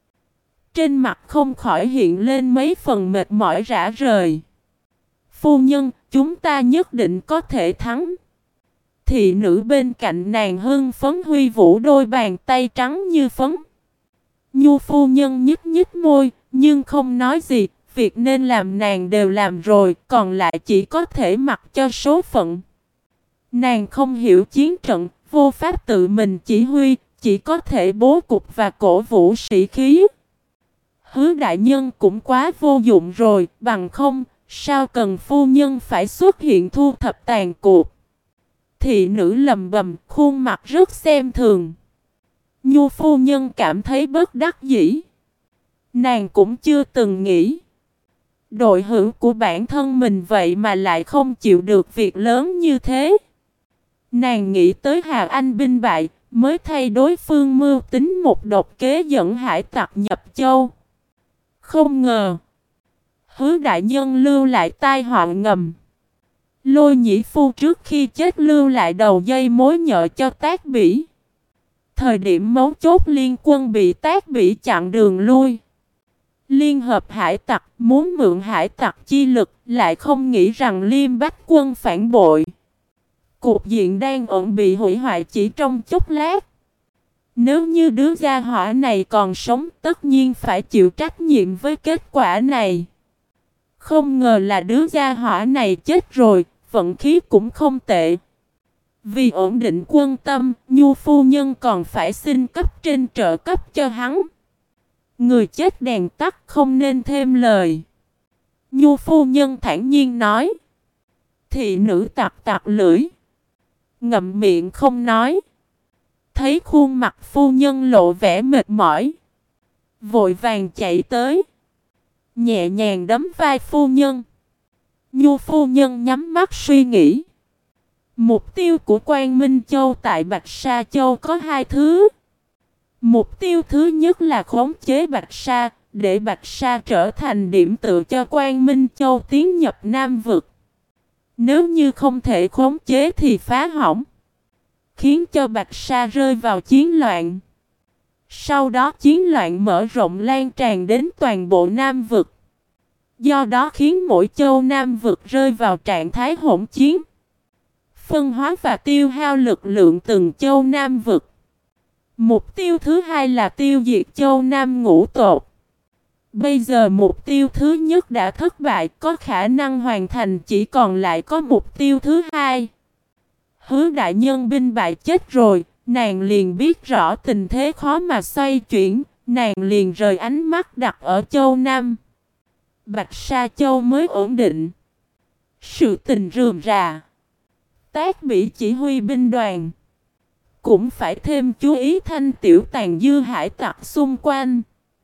Trên mặt không khỏi hiện lên mấy phần mệt mỏi rã rời. Phu nhân, chúng ta nhất định có thể thắng. Thị nữ bên cạnh nàng hưng phấn huy vũ đôi bàn tay trắng như phấn. Nhu phu nhân nhếch nhếch môi, nhưng không nói gì. Việc nên làm nàng đều làm rồi, còn lại chỉ có thể mặc cho số phận. Nàng không hiểu chiến trận, vô pháp tự mình chỉ huy, chỉ có thể bố cục và cổ vũ sĩ khí. Hứa đại nhân cũng quá vô dụng rồi, bằng không, sao cần phu nhân phải xuất hiện thu thập tàn cuộc. Thị nữ lầm bầm, khuôn mặt rất xem thường. Nhu phu nhân cảm thấy bất đắc dĩ. Nàng cũng chưa từng nghĩ. Đội hữu của bản thân mình vậy mà lại không chịu được việc lớn như thế. Nàng nghĩ tới Hà Anh binh bại, mới thay đối phương mưu tính một độc kế dẫn hải tặc nhập châu. Không ngờ, Hứa đại nhân lưu lại tai họa ngầm. Lôi Nhĩ Phu trước khi chết lưu lại đầu dây mối nhợ cho Tác Bỉ. Thời điểm mấu chốt liên quân bị Tác Bỉ chặn đường lui. Liên hợp hải tặc muốn mượn hải tặc chi lực, lại không nghĩ rằng Liêm Bách quân phản bội. Cục diện đang ổn bị hủy hoại chỉ trong chốc lát. Nếu như đứa gia hỏa này còn sống, tất nhiên phải chịu trách nhiệm với kết quả này. Không ngờ là đứa gia hỏa này chết rồi, vận khí cũng không tệ. Vì ổn định quân tâm, Nhu phu nhân còn phải xin cấp trên trợ cấp cho hắn. Người chết đèn tắt không nên thêm lời. Nhu phu nhân thản nhiên nói. Thị nữ tặc tặc lưỡi, ngậm miệng không nói. Thấy khuôn mặt phu nhân lộ vẻ mệt mỏi, vội vàng chạy tới, nhẹ nhàng đấm vai phu nhân. Nhu phu nhân nhắm mắt suy nghĩ. Mục tiêu của Quang Minh Châu tại Bạch Sa Châu có hai thứ. Mục tiêu thứ nhất là khống chế Bạch Sa, để Bạch Sa trở thành điểm tựa cho Quang Minh Châu tiến nhập Nam Vực. Nếu như không thể khống chế thì phá hỏng, khiến cho Bạch Sa rơi vào chiến loạn. Sau đó chiến loạn mở rộng lan tràn đến toàn bộ Nam Vực. Do đó khiến mỗi châu Nam Vực rơi vào trạng thái hỗn chiến, phân hóa và tiêu hao lực lượng từng châu Nam Vực. Mục tiêu thứ hai là tiêu diệt châu Nam Ngũ Tột. Bây giờ mục tiêu thứ nhất đã thất bại, có khả năng hoàn thành chỉ còn lại có mục tiêu thứ hai. Hứa đại nhân binh bại chết rồi, nàng liền biết rõ tình thế khó mà xoay chuyển, nàng liền rời ánh mắt đặt ở châu Nam. Bạch Sa Châu mới ổn định. Sự tình rườm rà. Tác Bỉ chỉ huy binh đoàn, cũng phải thêm chú ý thanh tiểu tàn dư hải tặc xung quanh.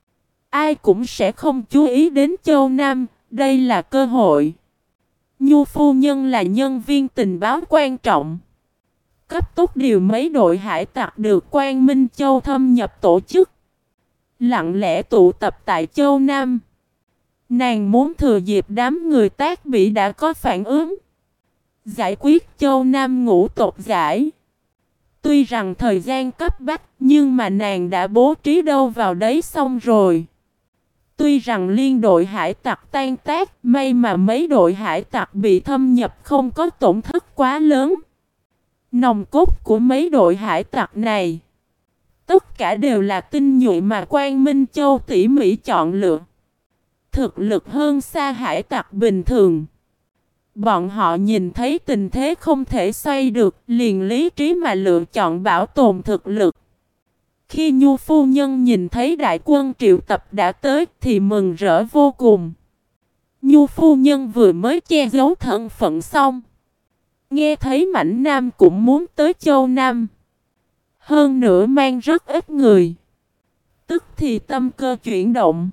Ai cũng sẽ không chú ý đến châu Nam, đây là cơ hội. Nhu phu nhân là nhân viên tình báo quan trọng, cấp tốc điều mấy đội hải tặc được Quang Minh Châu thâm nhập tổ chức, lặng lẽ tụ tập tại châu Nam. Nàng muốn thừa dịp đám người Tác Bỉ đã có phản ứng, giải quyết châu Nam Ngũ Tột giải. Tuy rằng thời gian cấp bách, nhưng mà nàng đã bố trí đâu vào đấy xong rồi. Tuy rằng liên đội hải tặc tan tác, may mà mấy đội hải tặc bị thâm nhập không có tổn thất quá lớn. Nòng cốt của mấy đội hải tặc này, tất cả đều là tinh nhuệ mà Quang Minh Châu tỉ mỉ chọn lựa. Thực lực hơn xa hải tặc bình thường. Bọn họ nhìn thấy tình thế không thể xoay được, liền lý trí mà lựa chọn bảo tồn thực lực. Khi Nhu phu nhân nhìn thấy đại quân triệu tập đã tới thì mừng rỡ vô cùng. Nhu phu nhân vừa mới che giấu thân phận xong, nghe thấy Mãnh Nam cũng muốn tới châu Nam, hơn nữa mang rất ít người, tức thì tâm cơ chuyển động.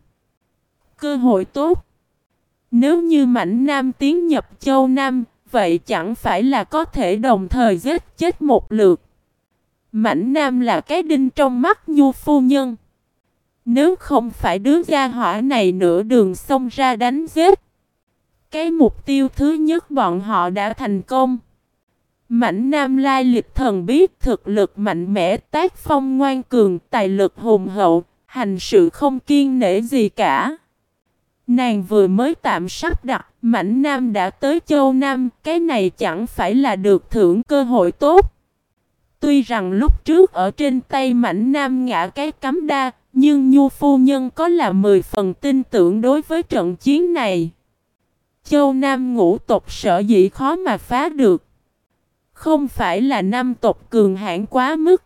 Cơ hội tốt. Nếu như Mãnh Nam tiến nhập châu Nam, vậy chẳng phải là có thể đồng thời giết chết một lượt. Mãnh Nam là cái đinh trong mắt Nhu phu nhân. Nếu không phải đứa gia hỏa này nửa đường xông ra đánh giết, cái mục tiêu thứ nhất bọn họ đã thành công. Mãnh Nam lai lịch thần bí, thực lực mạnh mẽ, tác phong ngoan cường, tài lực hùng hậu, hành sự không kiêng nể gì cả. Nàng vừa mới tạm sắp đặt, Mãnh Nam đã tới châu Nam, cái này chẳng phải là được thưởng cơ hội tốt. Tuy rằng lúc trước ở trên tay Mãnh Nam ngã cái cắm đa, nhưng Nhu phu nhân có là mười phần tin tưởng đối với trận chiến này. Châu Nam Ngũ tộc sở dĩ khó mà phá được, không phải là năm tộc cường hãn quá mức,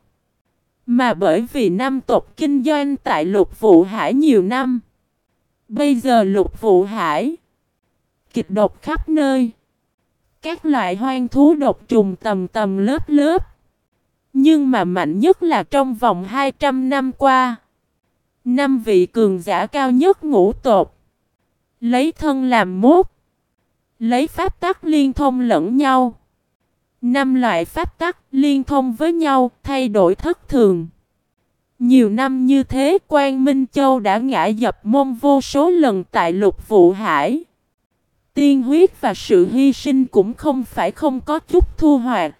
mà bởi vì năm tộc kinh doanh tại Lục Vụ Hải nhiều năm. Bây giờ Lục Vụ Hải kịch độc khắp nơi, các loại hoang thú độc trùng tầm tầm lớp lớp. Nhưng mà mạnh nhất là trong vòng hai trăm năm qua, năm vị cường giả cao nhất ngũ tộc Lấy thân làm mốt. Lấy pháp tắc liên thông lẫn nhau. Năm loại pháp tắc liên thông với nhau, thay đổi thất thường. Nhiều năm như thế, Quang Minh Châu đã ngã dập mông vô số lần tại Lục Vụ Hải. Tiên huyết và sự hy sinh cũng không phải không có chút thu hoạch.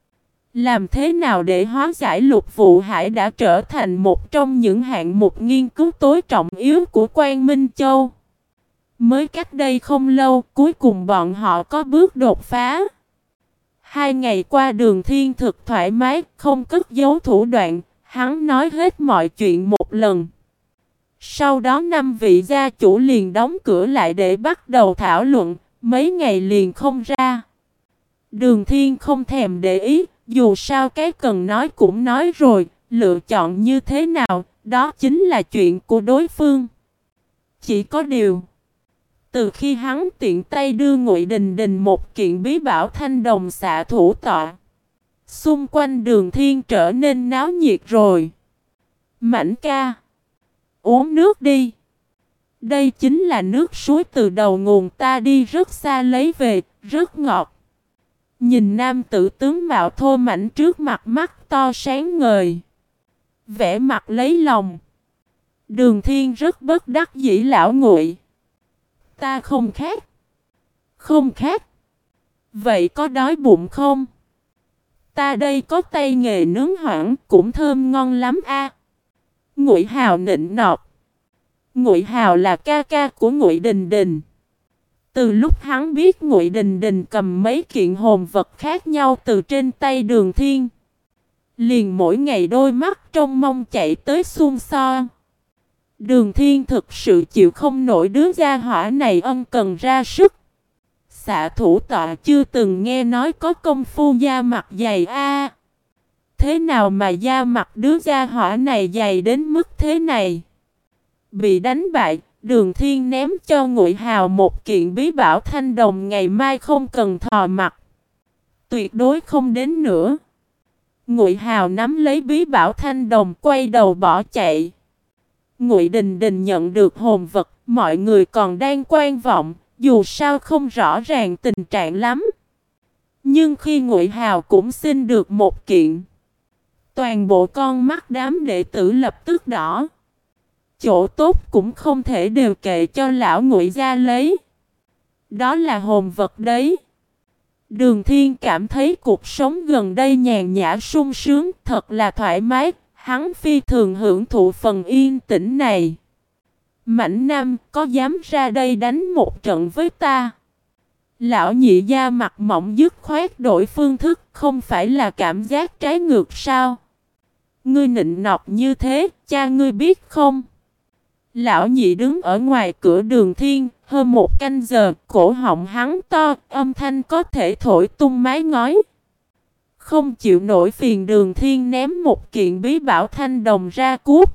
Làm thế nào để hóa giải Lục Vụ Hải đã trở thành một trong những hạng mục nghiên cứu tối trọng yếu của Quang Minh Châu. Mới cách đây không lâu, cuối cùng bọn họ có bước đột phá. Hai ngày qua Đường Thiên thực thoải mái, không cất giấu thủ đoạn, hắn nói hết mọi chuyện một lần. Sau đó năm vị gia chủ liền đóng cửa lại để bắt đầu thảo luận, mấy ngày liền không ra. Đường Thiên không thèm để ý, dù sao cái cần nói cũng nói rồi, lựa chọn như thế nào, đó chính là chuyện của đối phương. Chỉ có điều, từ khi hắn tiện tay đưa Ngụy Đình Đình một kiện bí bảo thanh đồng xạ thủ tọa, xung quanh Đường Thiên trở nên náo nhiệt rồi. Mảnh ca, uống nước đi. Đây chính là nước suối từ đầu nguồn ta đi rất xa lấy về, rất ngọt. Nhìn nam tử tướng mạo thô mảnh trước mặt, mắt to sáng ngời, vẻ mặt lấy lòng. Đường Thiên rất bất đắc dĩ, lão Ngụy, ta không khát. Không khát? Vậy có đói bụng không? Ta đây có tay nghề nướng hoảng, cũng thơm ngon lắm a. Ngụy Hào nịnh nọt. Ngụy Hào là ca ca của Ngụy Đình Đình. Từ lúc hắn biết Ngụy Đình Đình cầm mấy kiện hồn vật khác nhau từ trên tay Đường Thiên, liền mỗi ngày đôi mắt trông mong chạy tới xung xoe. Đường Thiên thực sự chịu không nổi đứa gia hỏa này ân cần ra sức. Xạ thủ tọa chưa từng nghe nói có công phu da mặt dày a. Thế nào mà da mặt đứa gia hỏa này dày đến mức thế này? Bị đánh bại, Đường Thiên ném cho Ngụy Hào một kiện bí bảo thanh đồng, ngày mai không cần thò mặt. Tuyệt đối không đến nữa. Ngụy Hào nắm lấy bí bảo thanh đồng, quay đầu bỏ chạy. Ngụy Đình Đình nhận được hồn vật, mọi người còn đang quan vọng, dù sao không rõ ràng tình trạng lắm. Nhưng khi Ngụy Hào cũng xin được một kiện, toàn bộ con mắt đám đệ tử lập tức đỏ. Chỗ tốt cũng không thể đều kệ cho lão Ngụy gia lấy. Đó là hồn vật đấy. Đường Thiên cảm thấy cuộc sống gần đây nhàn nhã sung sướng, thật là thoải mái. Hắn phi thường hưởng thụ phần yên tĩnh này. Mãnh Nam, có dám ra đây đánh một trận với ta? Lão Nhị da mặt mỏng dứt khoát đổi phương thức, không phải là cảm giác trái ngược sao? Ngươi nịnh nọt như thế, cha ngươi biết không? Lão Nhị đứng ở ngoài cửa Đường Thiên, hơn một canh giờ, cổ họng hắn to, âm thanh có thể thổi tung mái ngói. Không chịu nổi phiền, Đường Thiên ném một kiện bí bảo thanh đồng ra cút.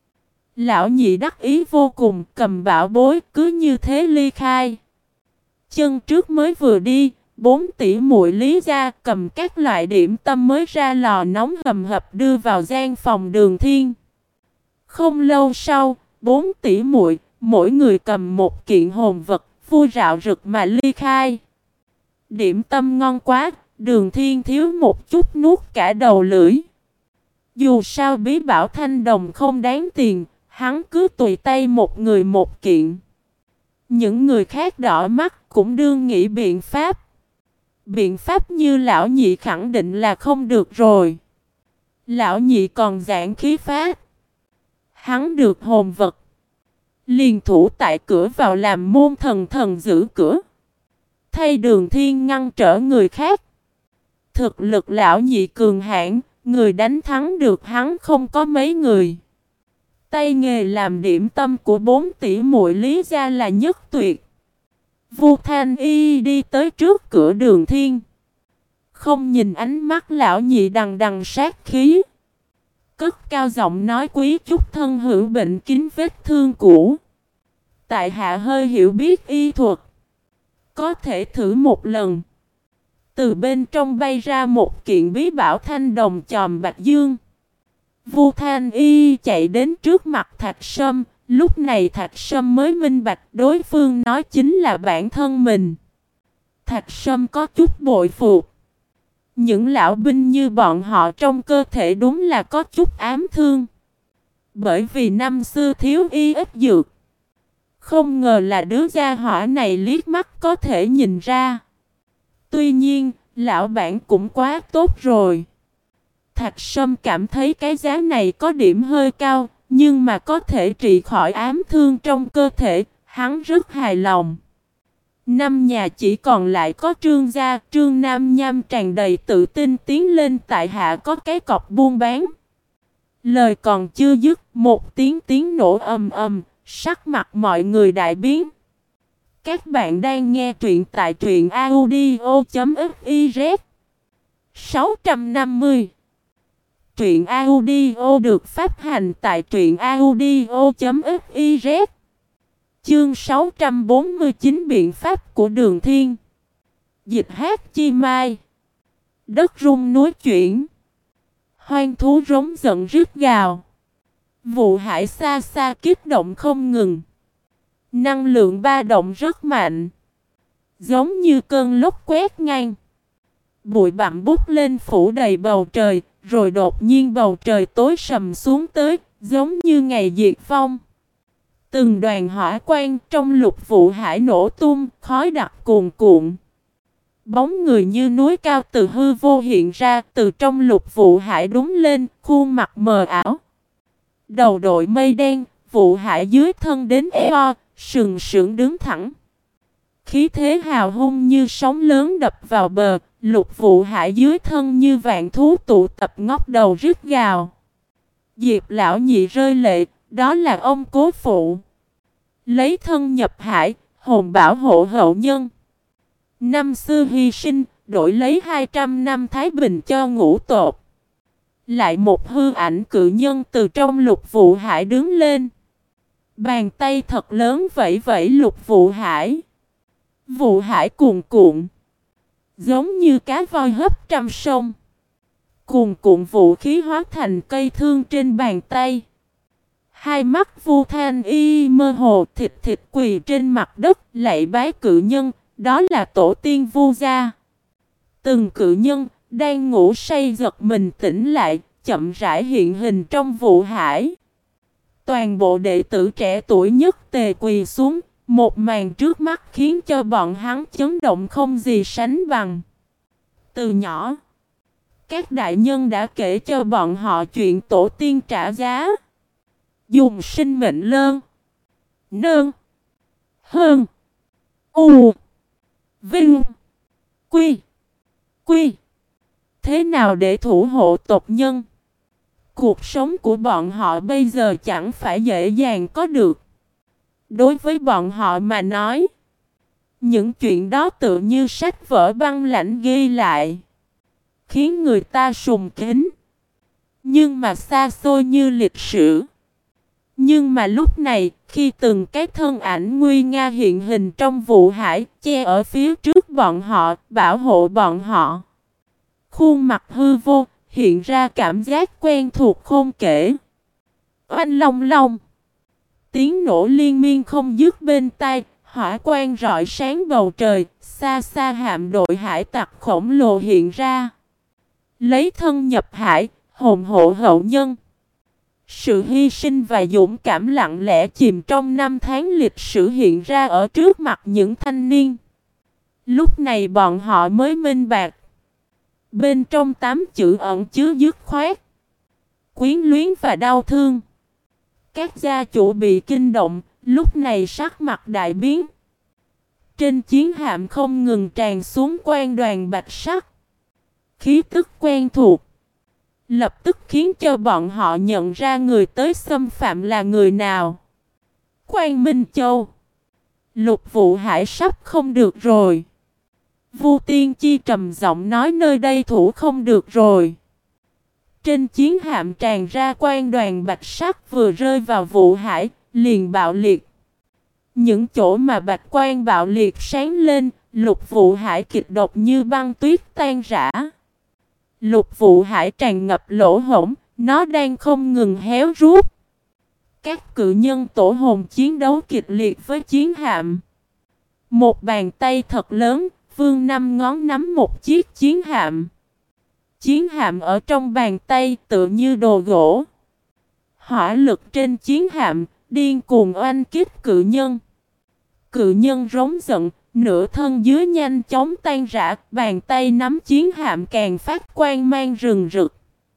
Lão Nhị đắc ý vô cùng, cầm bảo bối, cứ như thế ly khai. Chân trước mới vừa đi, bốn tỷ muội Lý gia cầm các loại điểm tâm mới ra lò nóng hầm hập đưa vào gian phòng Đường Thiên. Không lâu sau, bốn tỷ muội, mỗi người cầm một kiện hồn vật, vui rạo rực mà ly khai. Điểm tâm ngon quá, Đường Thiên thiếu một chút nuốt cả đầu lưỡi. Dù sao bí bảo thanh đồng không đáng tiền, hắn cứ tùy tay một người một kiện. Những người khác đỏ mắt cũng đương nghĩ biện pháp. Biện pháp như lão Nhị khẳng định là không được rồi. Lão Nhị còn giảng khí phát. Hắn được hồn vật, liền thủ tại cửa vào làm môn thần thần giữ cửa, thay Đường Thiên ngăn trở người khác. Thực lực lão Nhị cường hãn, người đánh thắng được hắn không có mấy người. Tay nghề làm điểm tâm của bốn tỷ muội Lý gia là nhất tuyệt. Vu Thanh Y đi tới trước cửa Đường Thiên, không nhìn ánh mắt lão Nhị đằng đằng sát khí, cất cao giọng nói: quý chúc thân hữu bệnh kín vết thương cũ, tại hạ hơi hiểu biết y thuật, có thể thử một lần. Từ bên trong bay ra một kiện bí bảo thanh đồng chòm bạch dương. Vu Thanh Y chạy đến trước mặt Thạch Sâm, Lúc này Thạch Sâm mới minh bạch đối phương nói chính là bản thân mình. Thạch Sâm có chút bội phục. Những lão binh như bọn họ trong cơ thể đúng là có chút ám thương. Bởi vì năm xưa thiếu y ít dược. Không ngờ là đứa gia hỏa này liếc mắt có thể nhìn ra. Tuy nhiên, lão bản cũng quá tốt rồi. Thạch Sâm cảm thấy cái giá này có điểm hơi cao, nhưng mà có thể trị khỏi ám thương trong cơ thể, hắn rất hài lòng. Năm nhà chỉ còn lại có Trương gia, Trương Nam Nham tràn đầy tự tin tiến lên tại hạ có cái cọc buôn bán. Lời còn chưa dứt, một tiếng tiếng nổ ầm ầm, sắc mặt mọi người đại biến. Các bạn đang nghe truyện tại truyện audio chấm fiz sáu trăm năm mươi. Truyện audio được phát hành tại truyện audio chấm fiz. Chương sáu trăm bốn mươi chín biện pháp của Đường Thiên. Dịch hát chi mai. Đất rung núi chuyển. Hoang thú rống giận rít gào. Vụ hải xa xa kích động không ngừng. Năng lượng ba động rất mạnh. Giống như cơn lốc quét ngang. Bụi bặm bút lên phủ đầy bầu trời. Rồi đột nhiên bầu trời tối sầm xuống tới. Giống như ngày diệt vong. Từng đoàn hỏa quang trong lục vụ hải nổ tung. Khói đặc cuồn cuộn. Bóng người như núi cao từ hư vô hiện ra. Từ trong lục vụ hải đúng lên. Khuôn mặt mờ ảo. Đầu đội mây đen. Vụ hải dưới thân đến eo. Sừng sững đứng thẳng. Khí thế hào hung như sóng lớn đập vào bờ. Lục vụ hải dưới thân như vạn thú tụ tập ngóc đầu rít gào. Diệp lão nhị rơi lệ. Đó là ông cố phụ. Lấy thân nhập hải. Hồn bảo hộ hậu nhân. Năm xưa hy sinh. Đổi lấy hai trăm năm thái bình cho ngũ tột. Lại một hư ảnh cự nhân từ trong lục vụ hải đứng lên. Bàn tay thật lớn vẫy vẫy lục vụ hải. Vụ hải cuồn cuộn. Giống như cá voi hấp trăm sông. Cuồn cuộn vũ khí hóa thành cây thương trên bàn tay. Hai mắt Vu Thanh Y mơ hồ thịt thịt quỳ trên mặt đất lạy bái cự nhân. Đó là tổ tiên Vu gia. Từng cự nhân đang ngủ say giật mình tỉnh lại. Chậm rãi hiện hình trong vụ hải. Toàn bộ đệ tử trẻ tuổi nhất tề quỳ xuống. Một màn trước mắt khiến cho bọn hắn chấn động không gì sánh bằng. Từ nhỏ, các đại nhân đã kể cho bọn họ chuyện tổ tiên trả giá. Dùng sinh mệnh lơn, nơn, hơn, u, vinh, quy, quy. Thế nào để thủ hộ tộc nhân? Cuộc sống của bọn họ bây giờ chẳng phải dễ dàng có được. Đối với bọn họ mà nói, những chuyện đó tự như sách vở băng lãnh ghi lại, khiến người ta sùng kính. Nhưng mà xa xôi như lịch sử. Nhưng mà lúc này, khi từng cái thân ảnh nguy nga hiện hình trong vụ hải, che ở phía trước bọn họ, bảo hộ bọn họ. Khuôn mặt hư vô, hiện ra cảm giác quen thuộc không kể. Oanh long long. Tiếng nổ liên miên không dứt bên tai, hỏa quang rọi sáng bầu trời, xa xa hạm đội hải tặc khổng lồ hiện ra. Lấy thân nhập hải, hồn hộ hậu nhân. Sự hy sinh và dũng cảm lặng lẽ chìm trong năm tháng lịch sử hiện ra ở trước mặt những thanh niên. Lúc này bọn họ mới minh bạch. Bên trong tám chữ ẩn chứa dứt khoát, quyến luyến và đau thương. Các gia chủ bị kinh động, lúc này sắc mặt đại biến. Trên chiến hạm không ngừng tràn xuống quan đoàn bạch sắc. Khí tức quen thuộc. Lập tức khiến cho bọn họ nhận ra người tới xâm phạm là người nào. Quan Minh Châu. Lục vụ hải sắp không được rồi. Vu Tiên Chi trầm giọng nói nơi đây thủ không được rồi. Trên chiến hạm tràn ra quan đoàn bạch sắc vừa rơi vào vụ hải, liền bạo liệt. Những chỗ mà bạch quan bạo liệt sáng lên, lục vụ hải kịch độc như băng tuyết tan rã. Lục vụ hải tràn ngập lỗ hổng, nó đang không ngừng héo rút. Các cự nhân tổ hồn chiến đấu kịch liệt với chiến hạm. Một bàn tay thật lớn, vươn năm ngón nắm một chiếc chiến hạm. Chiến hạm ở trong bàn tay tựa như đồ gỗ. Hỏa lực trên chiến hạm, điên cuồng oanh kích cự nhân. Cự nhân rống giận, nửa thân dưới nhanh chóng tan rã, bàn tay nắm chiến hạm càng phát quang mang rừng rực.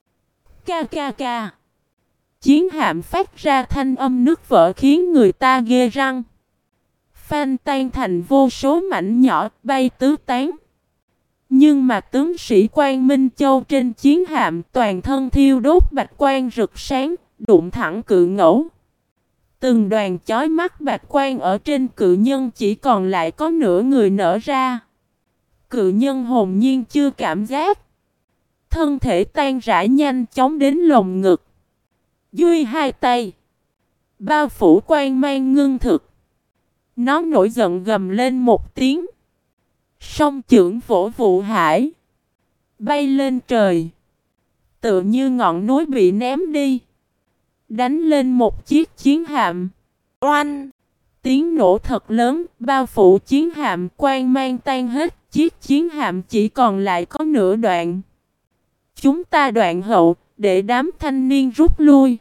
Ca ca ca. Chiến hạm phát ra thanh âm nước vỡ khiến người ta ghê răng. Phanh tan thành vô số mảnh nhỏ bay tứ tán. Nhưng mà tướng sĩ Quang Minh Châu trên chiến hạm toàn thân thiêu đốt bạch quang rực sáng, đụng thẳng cự ngẫu. Từng đoàn chói mắt bạch quang ở trên cự nhân chỉ còn lại có nửa người nở ra. Cự nhân hồn nhiên chưa cảm giác. Thân thể tan rã nhanh chóng đến lồng ngực. Duy hai tay. Bao phủ quang mang ngưng thực. Nó nổi giận gầm lên một tiếng. Song chưởng vỗ Vụ Hải. Bay lên trời. Tựa như ngọn núi bị ném đi. Đánh lên một chiếc chiến hạm. Oanh! Tiếng nổ thật lớn, bao phủ chiến hạm, quang mang tan hết, chiếc chiến hạm chỉ còn lại có nửa đoạn. Chúng ta đoạn hậu, để đám thanh niên rút lui.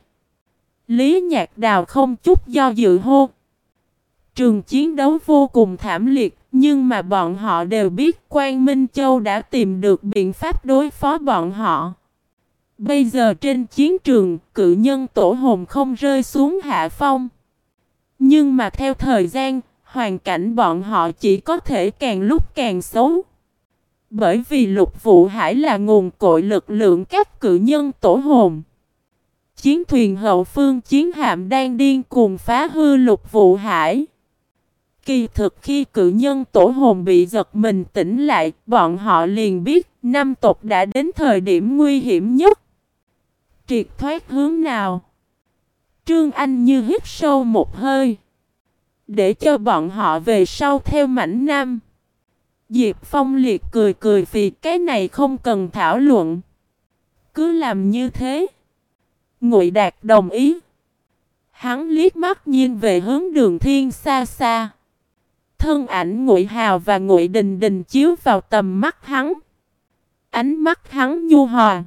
Lý Nhạc Đào không chút do dự hô. Trường chiến đấu vô cùng thảm liệt, nhưng mà bọn họ đều biết Quang Minh Châu đã tìm được biện pháp đối phó bọn họ. Bây giờ trên chiến trường, cự nhân tổ hồn không rơi xuống hạ phong. Nhưng mà theo thời gian, hoàn cảnh bọn họ chỉ có thể càng lúc càng xấu. Bởi vì Lục Vụ Hải là nguồn cội lực lượng các cự nhân tổ hồn. Chiến thuyền hậu phương chiến hạm đang điên cuồng phá hư Lục Vụ Hải. Kỳ thực khi cự nhân tổ hồn bị giật mình tỉnh lại, bọn họ liền biết năm tộc đã đến thời điểm nguy hiểm nhất. Triệt thoát hướng nào? Trương Anh như hít sâu một hơi. Để cho bọn họ về sau theo mảnh nam. Diệp Phong liệt cười cười vì cái này không cần thảo luận. Cứ làm như thế. Ngụy Đạt đồng ý. Hắn liếc mắt nhìn về hướng Đường Thiên xa xa. Thân ảnh Ngụy Hào và Ngụy Đình Đình chiếu vào tầm mắt hắn. Ánh mắt hắn nhu hòa.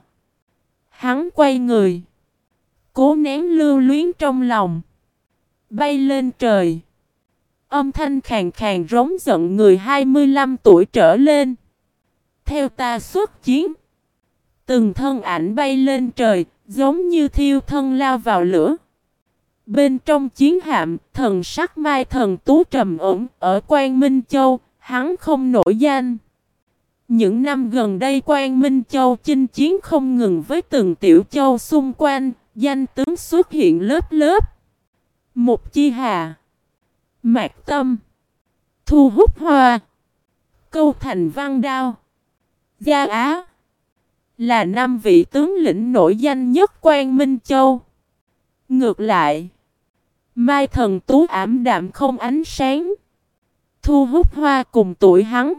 Hắn quay người. Cố nén lưu luyến trong lòng. Bay lên trời. Âm thanh khàn khàn rống giận người hai mươi lăm tuổi trở lên. Theo ta xuất chiến. Từng thân ảnh bay lên trời, giống như thiêu thân lao vào lửa. Bên trong chiến hạm, thần sắc Mai Thần Tú trầm ổn, ở Quang Minh Châu, hắn không nổi danh. Những năm gần đây Quang Minh Châu chinh chiến không ngừng với từng tiểu châu xung quanh, danh tướng xuất hiện lớp lớp. Mục Chi Hà, Mạc Tâm, Thu Hút Hoa, Câu Thành Văn Đao, Gia Á là năm vị tướng lĩnh nổi danh nhất Quang Minh Châu. Ngược lại, Mai Thần Tú ảm đạm không ánh sáng. Thu Hút Hoa cùng tuổi hắn,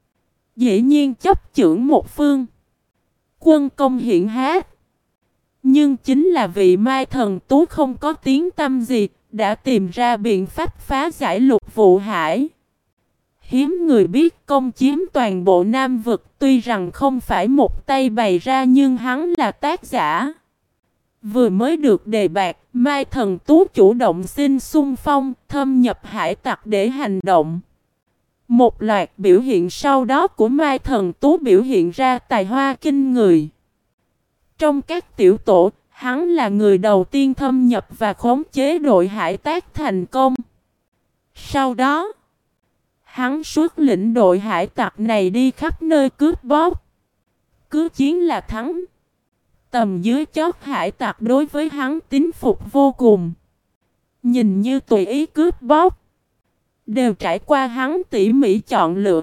dĩ nhiên chấp chưởng một phương, quân công hiển hách. Nhưng chính là vị Mai Thần Tú không có tiếng tăm gì, đã tìm ra biện pháp phá giải Lục Vụ Hải. Hiếm người biết công chiếm toàn bộ Nam Vực, tuy rằng không phải một tay bày ra nhưng hắn là tác giả. Vừa mới được đề bạt, Mai Thần Tú chủ động xin xung phong, thâm nhập hải tặc để hành động. Một loạt biểu hiện sau đó của Mai Thần Tú biểu hiện ra tài hoa kinh người. Trong các tiểu tổ, hắn là người đầu tiên thâm nhập và khống chế đội hải tác thành công. Sau đó, hắn xuất lĩnh đội hải tặc này đi khắp nơi cướp bóc. Cứ chiến là thắng. Tầm dưới chót hải tặc đối với hắn tín phục vô cùng. Nhìn như tùy ý cướp bóc, đều trải qua hắn tỉ mỉ chọn lựa.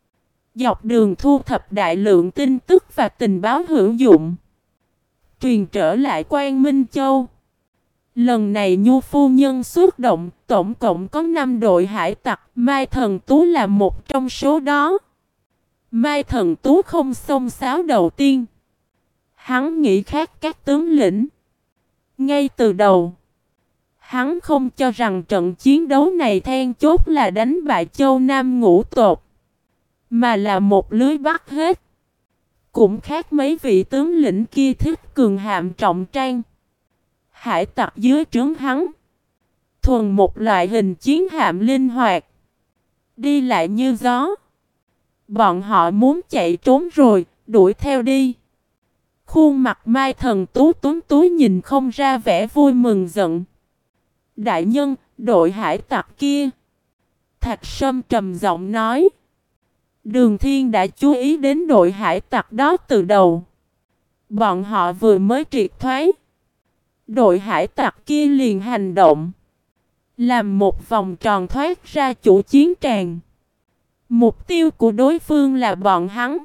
Dọc đường thu thập đại lượng tin tức và tình báo hữu dụng. Truyền trở lại Quang Minh Châu. Lần này Nhu Phu Nhân xuất động, tổng cộng có năm đội hải tặc, Mai Thần Tú là một trong số đó. Mai Thần Tú không xông xáo đầu tiên. Hắn nghĩ khác các tướng lĩnh. Ngay từ đầu, Hắn không cho rằng trận chiến đấu này then chốt là đánh bại Châu Nam Ngũ Tột, mà là một lưới bắt hết. Cũng khác mấy vị tướng lĩnh kia thích cường hạm trọng trang. Hải tặc dưới trướng hắn thuần một loại hình chiến hạm linh hoạt, đi lại như gió. Bọn họ muốn chạy trốn rồi, đuổi theo đi. Khuôn mặt Mai Thần Tú tuấn túi nhìn không ra vẻ vui mừng giận. Đại nhân, đội hải tặc kia. Thạch Sâm trầm giọng nói. Đường Thiên đã chú ý đến đội hải tặc đó từ đầu. Bọn họ vừa mới triệt thoái. Đội hải tặc kia liền hành động, làm một vòng tròn thoát ra chủ chiến tràng. Mục tiêu của đối phương là bọn hắn.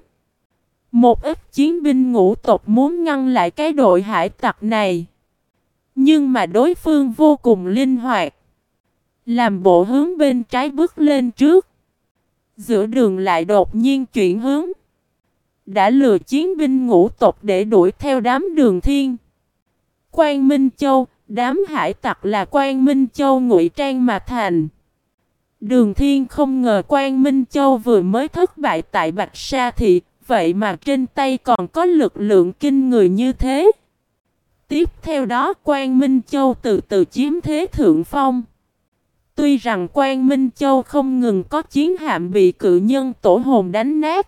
Một ít chiến binh ngũ tộc muốn ngăn lại cái đội hải tặc này, nhưng mà đối phương vô cùng linh hoạt, làm bộ hướng bên trái bước lên trước. Giữa đường lại đột nhiên chuyển hướng, đã lừa chiến binh ngũ tộc để đuổi theo đám Đường Thiên. Quang Minh Châu, đám hải tặc là Quang Minh Châu ngụy trang mà thành. Đường Thiên không ngờ Quang Minh Châu vừa mới thất bại tại Bạch Sa Thị, vậy mà trên tay còn có lực lượng kinh người như thế. Tiếp theo đó Quang Minh Châu từ từ chiếm thế thượng phong. Tuy rằng Quang Minh Châu không ngừng có chiến hạm bị cự nhân tổ hồn đánh nát,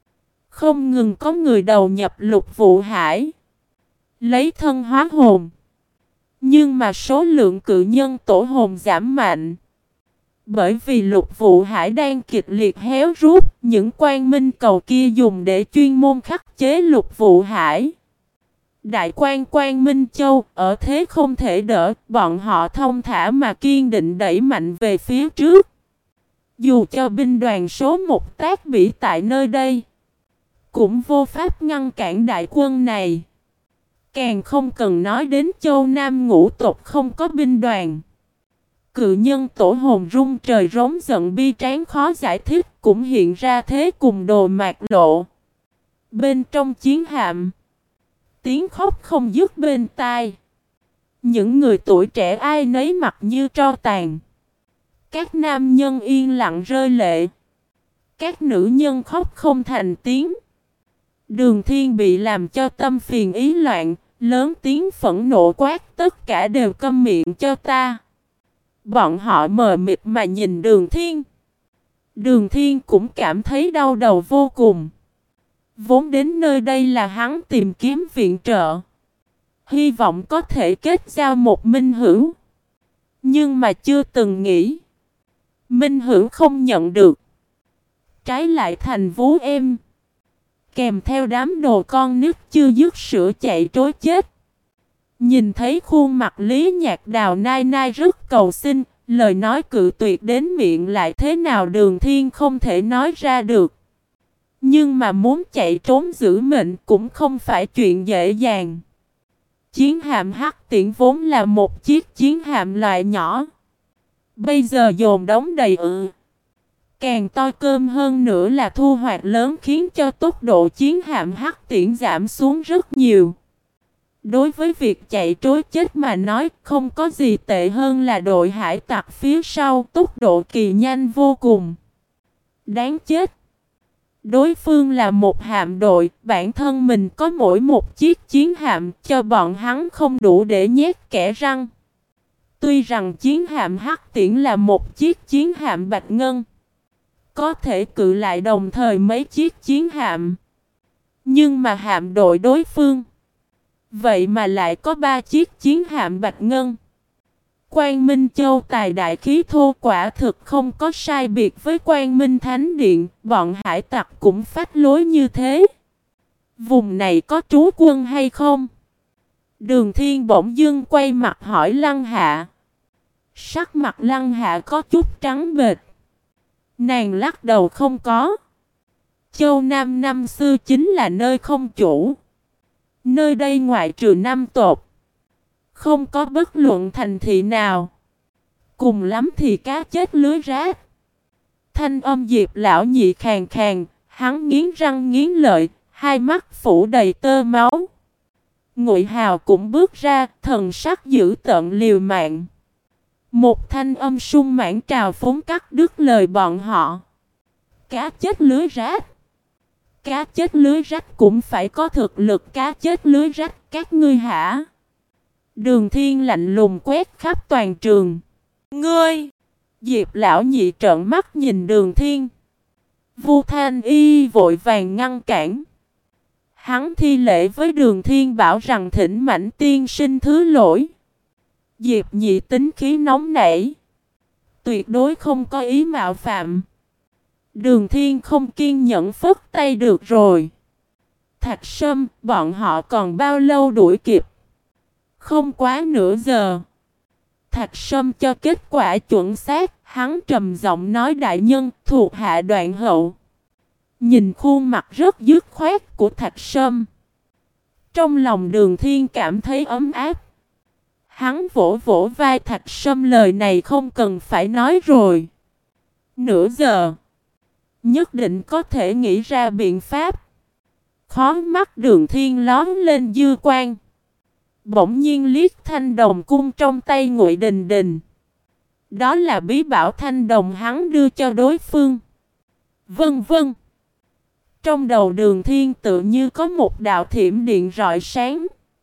không ngừng có người đầu nhập Lục Vụ Hải, lấy thân hóa hồn, nhưng mà số lượng cự nhân tổ hồn giảm mạnh. Bởi vì Lục Vụ Hải đang kịch liệt héo rút, những quang minh cầu kia dùng để chuyên môn khắc chế Lục Vụ Hải. Đại quan Quang Minh Châu ở thế không thể đỡ, bọn họ thông thả mà kiên định đẩy mạnh về phía trước. Dù cho binh đoàn số một tác bỉ tại nơi đây, cũng vô pháp ngăn cản đại quân này. Càng không cần nói đến Châu Nam Ngũ tộc không có binh đoàn. Cự nhân tổ hồn rung trời rống giận bi tráng khó giải thích cũng hiện ra thế cùng đồ mạc lộ. Bên trong chiến hạm, tiếng khóc không dứt bên tai. Những người tuổi trẻ ai nấy mặt như tro tàn. Các nam nhân yên lặng rơi lệ. Các nữ nhân khóc không thành tiếng. Đường Thiên bị làm cho tâm phiền ý loạn, lớn tiếng phẫn nộ quát tất cả đều câm miệng cho ta. Bọn họ mờ mịt mà nhìn Đường Thiên. Đường Thiên cũng cảm thấy đau đầu vô cùng. Vốn đến nơi đây là hắn tìm kiếm viện trợ, hy vọng có thể kết giao một minh hữu. Nhưng mà chưa từng nghĩ minh hữu không nhận được, trái lại thành vú em, kèm theo đám đồ con nít chưa dứt sữa chạy trối chết. Nhìn thấy khuôn mặt Lý Nhạc Đào nai nai rất cầu xin, lời nói cự tuyệt đến miệng lại thế nào Đường Thiên không thể nói ra được. Nhưng mà muốn chạy trốn giữ mệnh cũng không phải chuyện dễ dàng. Chiến hạm Hắc Tiễn vốn là một chiếc chiến hạm loại nhỏ, bây giờ dồn đóng đầy ự. Càng to cơm hơn nữa là thu hoạch lớn khiến cho tốc độ chiến hạm Hắc Tiễn giảm xuống rất nhiều. Đối với việc chạy trối chết mà nói, không có gì tệ hơn là đội hải tặc phía sau tốc độ kỳ nhanh vô cùng. Đáng chết! Đối phương là một hạm đội, bản thân mình có mỗi một chiếc chiến hạm, cho bọn hắn không đủ để nhét kẽ răng. Tuy rằng chiến hạm Hắc Tiễn là một chiếc chiến hạm bạch ngân, có thể cự lại đồng thời mấy chiếc chiến hạm, nhưng mà hạm đội đối phương vậy mà lại có ba chiếc chiến hạm bạch ngân. Quang Minh Châu tài đại khí thô quả thực không có sai biệt với Quang Minh Thánh Điện, bọn hải tặc cũng phách lối như thế. Vùng này có trú quân hay không? Đường Thiên bỗng dưng quay mặt hỏi Lăng Hạ. Sắc mặt Lăng Hạ có chút trắng bệch. Nàng lắc đầu không có. Châu Nam năm xưa chính là nơi không chủ. Nơi đây ngoại trừ năm tộc, không có bất luận thành thị nào. Cùng lắm thì cá chết lưới rách. Thanh âm Diệp lão nhị khàn khàn, hắn nghiến răng nghiến lợi, hai mắt phủ đầy tơ máu. Ngụy Hào cũng bước ra, thần sắc dữ tợn liều mạng. Một thanh âm sung mãn trào phúng cắt đứt lời bọn họ. Cá chết lưới rách. Cá chết lưới rách cũng phải có thực lực cá chết lưới rách các ngươi hả? Đường Thiên lạnh lùng quét khắp toàn trường. Ngươi! Diệp lão nhị trợn mắt nhìn Đường Thiên. Vu Thanh Y vội vàng ngăn cản. Hắn thi lễ với Đường Thiên bảo rằng thỉnh Mãnh tiên sinh thứ lỗi. Diệp nhị tính khí nóng nảy, tuyệt đối không có ý mạo phạm. Đường Thiên không kiên nhẫn phất tay được rồi. Thạch Sâm, bọn họ còn bao lâu đuổi kịp? Không quá nửa giờ. Thạch Sâm cho kết quả chuẩn xác, hắn trầm giọng nói đại nhân thuộc hạ đoạn hậu. Nhìn khuôn mặt rất dứt khoát của Thạch Sâm, trong lòng Đường Thiên cảm thấy ấm áp. Hắn vỗ vỗ vai Thạch Sâm lời này không cần phải nói rồi. Nửa giờ. Nhất định có thể nghĩ ra biện pháp. Khó mắt Đường Thiên lón lên dư quan. Bỗng nhiên liếc thanh đồng cung trong tay Ngụy Đình Đình. Đó là bí bảo thanh đồng hắn đưa cho đối phương. Vân vân. Trong đầu Đường Thiên tự như có một đạo thiểm điện rọi sáng.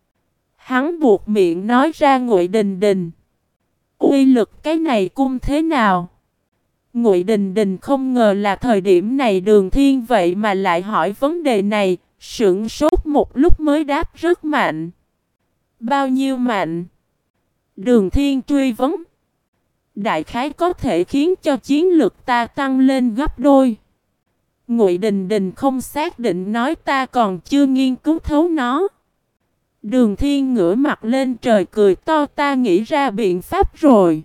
Hắn buộc miệng nói ra Ngụy Đình Đình. Uy lực cái này cung thế nào? Ngụy Đình Đình không ngờ là thời điểm này Đường Thiên vậy mà lại hỏi vấn đề này, sững sốt một lúc mới đáp rất mạnh. Bao nhiêu mạnh? Đường Thiên truy vấn. Đại khái có thể khiến cho chiến lực ta tăng lên gấp đôi. Ngụy Đình Đình không xác định nói ta còn chưa nghiên cứu thấu nó. Đường Thiên ngửa mặt lên trời cười to ta nghĩ ra biện pháp rồi.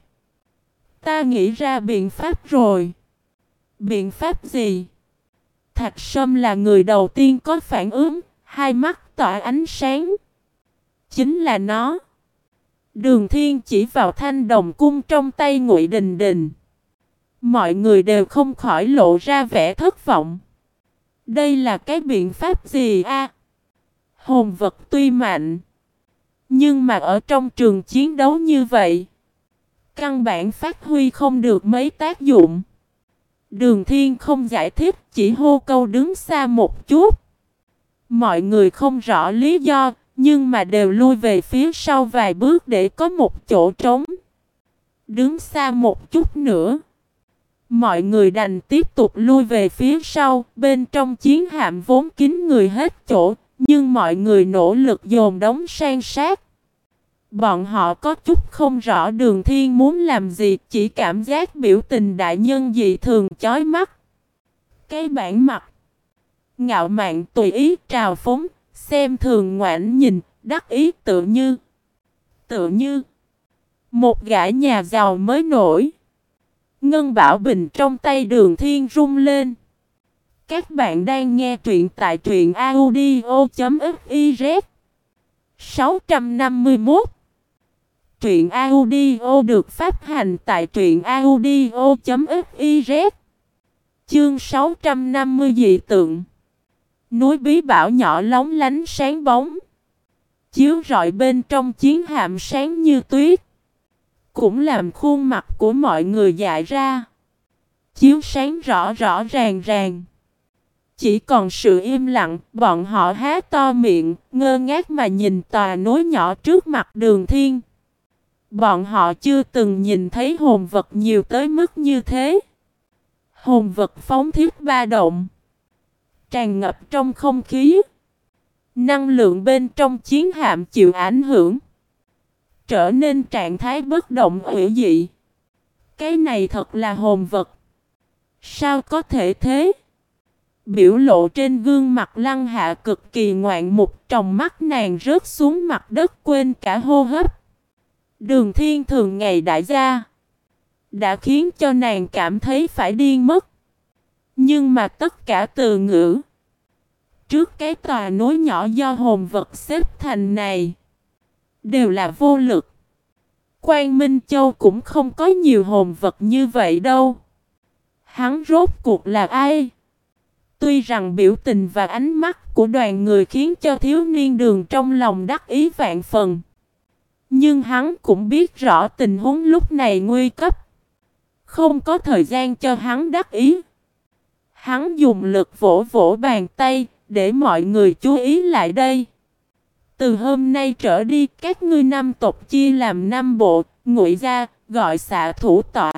Ta nghĩ ra biện pháp rồi. Biện pháp gì? Thạch Sâm là người đầu tiên có phản ứng, hai mắt tỏa ánh sáng. Chính là nó. Đường Thiên chỉ vào thanh đồng cung trong tay Ngụy Đình Đình. Mọi người đều không khỏi lộ ra vẻ thất vọng. Đây là cái biện pháp gì a? Hồn vật tuy mạnh, nhưng mà ở trong trường chiến đấu như vậy, căn bản phát huy không được mấy tác dụng. Đường Thiên không giải thích, chỉ hô câu đứng xa một chút. Mọi người không rõ lý do, nhưng mà đều lui về phía sau vài bước để có một chỗ trống. Đứng xa một chút nữa. Mọi người đành tiếp tục lui về phía sau, bên trong chiến hạm vốn kín người hết chỗ, nhưng mọi người nỗ lực dồn đống san sát. Bọn họ có chút không rõ Đường Thiên muốn làm gì, chỉ cảm giác biểu tình đại nhân dị thường chói mắt. Cái bản mặt ngạo mạn tùy ý trào phúng, xem thường ngoảnh nhìn, đắc ý tự như Tự như một gã nhà giàu mới nổi. Ngân Bảo Bình trong tay Đường Thiên rung lên. Các bạn đang nghe truyện tại truyện audio chấm fiz. sáu trăm năm mươi mốt. Truyện audio được phát hành tại truyện audio chấm fiz. Chương sáu trăm năm mươi dị tượng. Núi bí bảo nhỏ lóng lánh sáng bóng, chiếu rọi bên trong chiến hạm sáng như tuyết, cũng làm khuôn mặt của mọi người dại ra. Chiếu sáng rõ rõ ràng ràng. Chỉ còn sự im lặng, bọn họ há to miệng, ngơ ngác mà nhìn tòa núi nhỏ trước mặt Đường Thiên. Bọn họ chưa từng nhìn thấy hồn vật nhiều tới mức như thế. Hồn vật phóng thiết ba động, tràn ngập trong không khí. Năng lượng bên trong chiến hạm chịu ảnh hưởng, trở nên trạng thái bất động hủy dị. Cái này thật là hồn vật. Sao có thể thế? Biểu lộ trên gương mặt Lăng Hạ cực kỳ ngoạn mục, trong mắt nàng rớt xuống mặt đất quên cả hô hấp. Đường Thiên thường ngày đại gia đã khiến cho nàng cảm thấy phải điên mất. Nhưng mà tất cả từ ngữ trước cái tòa núi nhỏ do hồn vật xếp thành này đều là vô lực. Quang Minh Châu cũng không có nhiều hồn vật như vậy đâu. Hắn rốt cuộc là ai? Tuy rằng biểu tình và ánh mắt của đoàn người khiến cho thiếu niên Đường trong lòng đắc ý vạn phần, Nhưng hắn cũng biết rõ tình huống lúc này nguy cấp. Không có thời gian cho hắn đắc ý. Hắn dùng lực vỗ vỗ bàn tay, để mọi người chú ý lại đây. Từ hôm nay trở đi, các ngươi năm tộc chia làm năm bộ, Ngụy gia gọi xạ thủ tọa,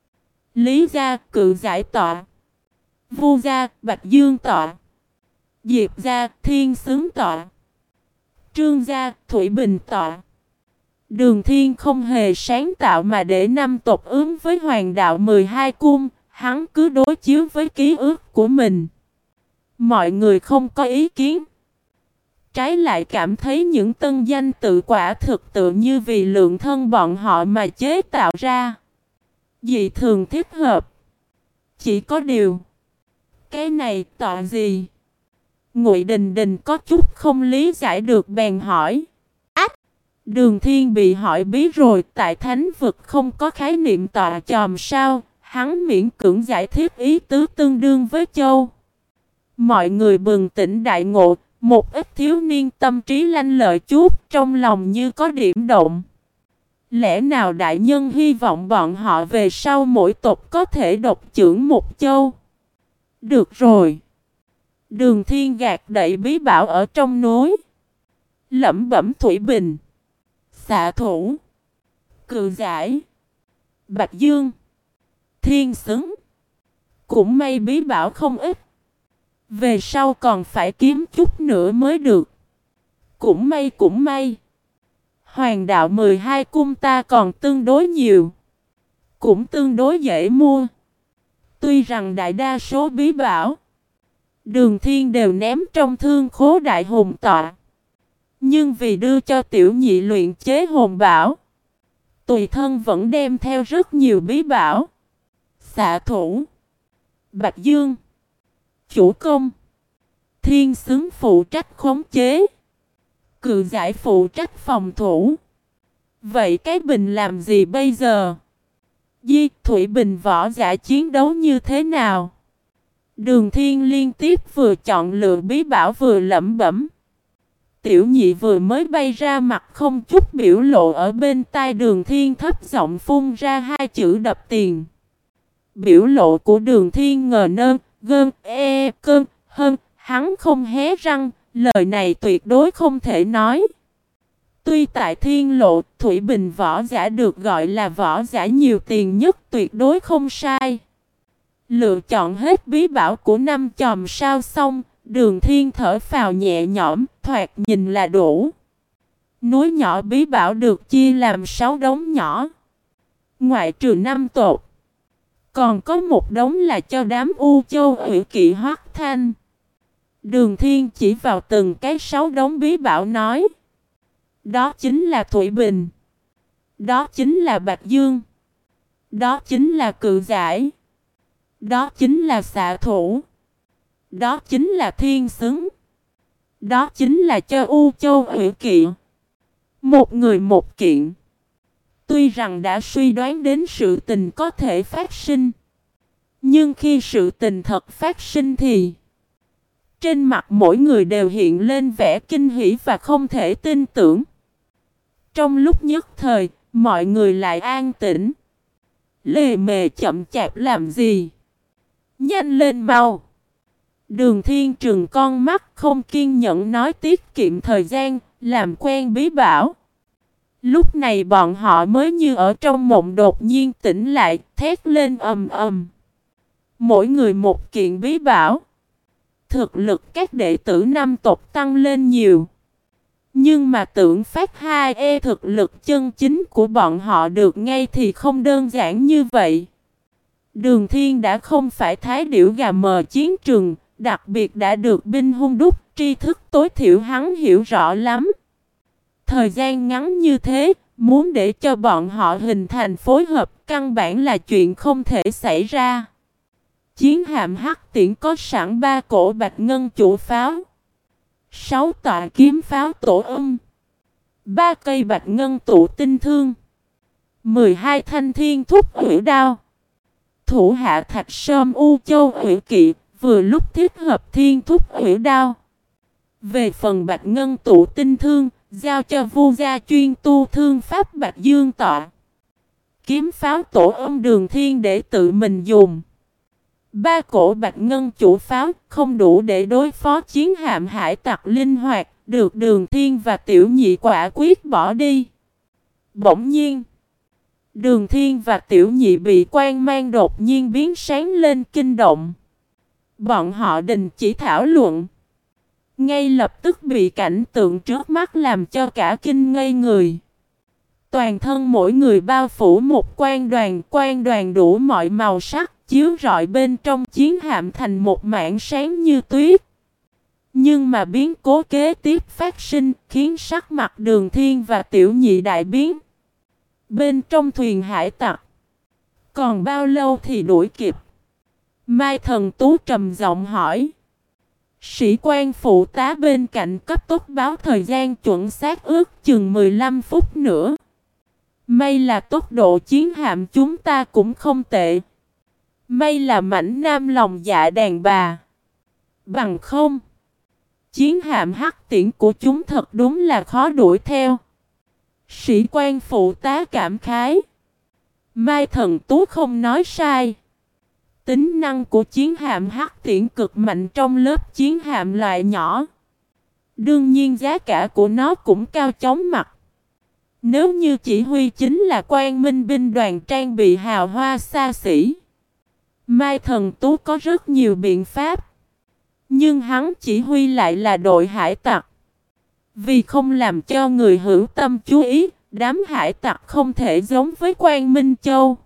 Lý gia cự giải tọa, Vu gia Bạch Dương tọa, Diệp gia Thiên Xứng tọa, Trương gia Thủy Bình tọa. Đường Thiên không hề sáng tạo mà để năm tộc ứng với hoàng đạo mười hai cung, hắn cứ đối chiếu với ký ức của mình. Mọi người không có ý kiến. Trái lại cảm thấy những tân danh tự quả thực tự như vì lượng thân bọn họ mà chế tạo ra. Dị thường thích hợp. Chỉ có điều, cái này tọa gì? Ngụy Đình Đình có chút không lý giải được bèn hỏi. Ách! Đường Thiên bị hỏi bí rồi, tại thánh vực không có khái niệm tọa chòm sao? Hắn miễn cưỡng giải thích ý tứ tương đương với châu. Mọi người bừng tỉnh đại ngộ, một ít thiếu niên tâm trí lanh lợi chút, trong lòng như có điểm động. Lẽ nào đại nhân hy vọng bọn họ về sau mỗi tộc có thể độc chưởng một châu? Được rồi. Đường Thiên gạt đẩy bí bảo ở trong núi. Lẩm bẩm Thủy Bình, xạ thủ, cự giải, Bạch Dương, Thiên Xứng. Cũng may bí bảo không ít. Về sau còn phải kiếm chút nữa mới được. Cũng may cũng may. Hoàng đạo mười hai cung ta còn tương đối nhiều. Cũng tương đối dễ mua. Tuy rằng đại đa số bí bảo Đường Thiên đều ném trong thương khố đại hùng tọa. Nhưng vì đưa cho tiểu nhị luyện chế hồn bảo, tùy thân vẫn đem theo rất nhiều bí bảo. Xạ thủ, Bạch Dương, chủ công, Thiên Xứng phụ trách khống chế, cự giải phụ trách phòng thủ. Vậy cái bình làm gì bây giờ? Di Thủy Bình võ giả chiến đấu như thế nào? Đường Thiên liên tiếp vừa chọn lựa bí bảo vừa lẩm bẩm. Tiểu nhị vừa mới bay ra mặt không chút biểu lộ ở bên tai Đường Thiên thấp giọng phun ra hai chữ đập tiền. Biểu lộ của Đường Thiên ngờ nơn, gơn, e, cơn, hơn, hắn không hé răng, lời này tuyệt đối không thể nói. Tuy tại Thiên Lộ, Thủy Bình võ giả được gọi là võ giả nhiều tiền nhất tuyệt đối không sai. Lựa chọn hết bí bảo của năm chòm sao xong, Đường Thiên thở phào nhẹ nhõm, thoạt nhìn là đủ. Núi nhỏ bí bảo được chia làm sáu đống nhỏ. Ngoại trừ năm tộc, còn có một đống là cho đám U Châu Ủy Kỵ Hoắc Thanh. Đường Thiên chỉ vào từng cái sáu đống bí bảo nói. Đó chính là Thủy Bình. Đó chính là Bạch Dương. Đó chính là cự giải. Đó chính là xạ thủ. Đó chính là Thiên Xứng. Đó chính là cho U Châu Ủy Kỵ. Một người một kiện. Tuy rằng đã suy đoán đến sự tình có thể phát sinh, nhưng khi sự tình thật phát sinh thì trên mặt mỗi người đều hiện lên vẻ kinh hỉ và không thể tin tưởng. Trong lúc nhất thời, mọi người lại an tĩnh. Lề mề chậm chạp làm gì? Nhanh lên mau! Đường Thiên trừng con mắt không kiên nhẫn nói tiết kiệm thời gian, làm quen bí bảo. Lúc này bọn họ mới như ở trong mộng đột nhiên tỉnh lại, thét lên ầm ầm. Mỗi người một kiện bí bảo. Thực lực các đệ tử năm tộc tăng lên nhiều. Nhưng mà tưởng phát hai e thực lực chân chính của bọn họ được ngay thì không đơn giản như vậy. Đường Thiên đã không phải thái điểu gà mờ chiến trường, đặc biệt đã được binh hung đúc, tri thức tối thiểu hắn hiểu rõ lắm. Thời gian ngắn như thế, muốn để cho bọn họ hình thành phối hợp căn bản là chuyện không thể xảy ra. Chiến hạm hắc tiễn có sẵn ba cổ bạch ngân chủ pháo, sáu tọa kiếm pháo tổ âm, ba cây bạch ngân tụ tinh thương, mười hai thanh thiên thúc hủy đao. Thủ hạ Thạch Sơm U Châu Hủy Kỵ vừa lúc thiết hợp thiên thúc hủy đao. Về phần bạch ngân tụ tinh thương, Giao cho Vu gia chuyên tu thương pháp Bạch Dương Tọa. Kiếm pháo tổ ông Đường Thiên để tự mình dùng. Ba cổ bạch ngân chủ pháo không đủ để đối phó chiến hạm hải tặc linh hoạt, được Đường Thiên và Tiểu Nhị quả quyết bỏ đi. Bỗng nhiên, Đường Thiên và Tiểu Nhị bị quang mang đột nhiên biến sáng lên kinh động. Bọn họ đình chỉ thảo luận. Ngay lập tức bị cảnh tượng trước mắt làm cho cả kinh ngây người. Toàn thân mỗi người bao phủ một quang đoàn, quang đoàn đủ mọi màu sắc, chiếu rọi bên trong chiến hạm thành một mảng sáng như tuyết. Nhưng mà biến cố kế tiếp phát sinh, khiến sắc mặt Đường Thiên và Tiểu Nhị đại biến. Bên trong thuyền hải tặc, còn bao lâu thì đuổi kịp? Mai Thần Tú trầm giọng hỏi. Sĩ quan phụ tá bên cạnh cấp tốc báo thời gian chuẩn xác ước chừng mười lăm phút nữa. May là tốc độ chiến hạm chúng ta cũng không tệ. May là mảnh nam lòng dạ đàn bà. Bằng không, chiến hạm hắc tiễn của chúng thật đúng là khó đuổi theo. Sĩ quan phụ tá cảm khái. Mai Thần Tú không nói sai. Tính năng của chiến hạm hắc tiễn cực mạnh trong lớp chiến hạm loại nhỏ. Đương nhiên giá cả của nó cũng cao chóng mặt. Nếu như chỉ huy chính là Quang Minh binh đoàn trang bị hào hoa xa xỉ, Mai Thần Tú có rất nhiều biện pháp. Nhưng hắn chỉ huy lại là đội hải tặc. Vì không làm cho người hữu tâm chú ý, đám hải tặc không thể giống với Quang Minh Châu.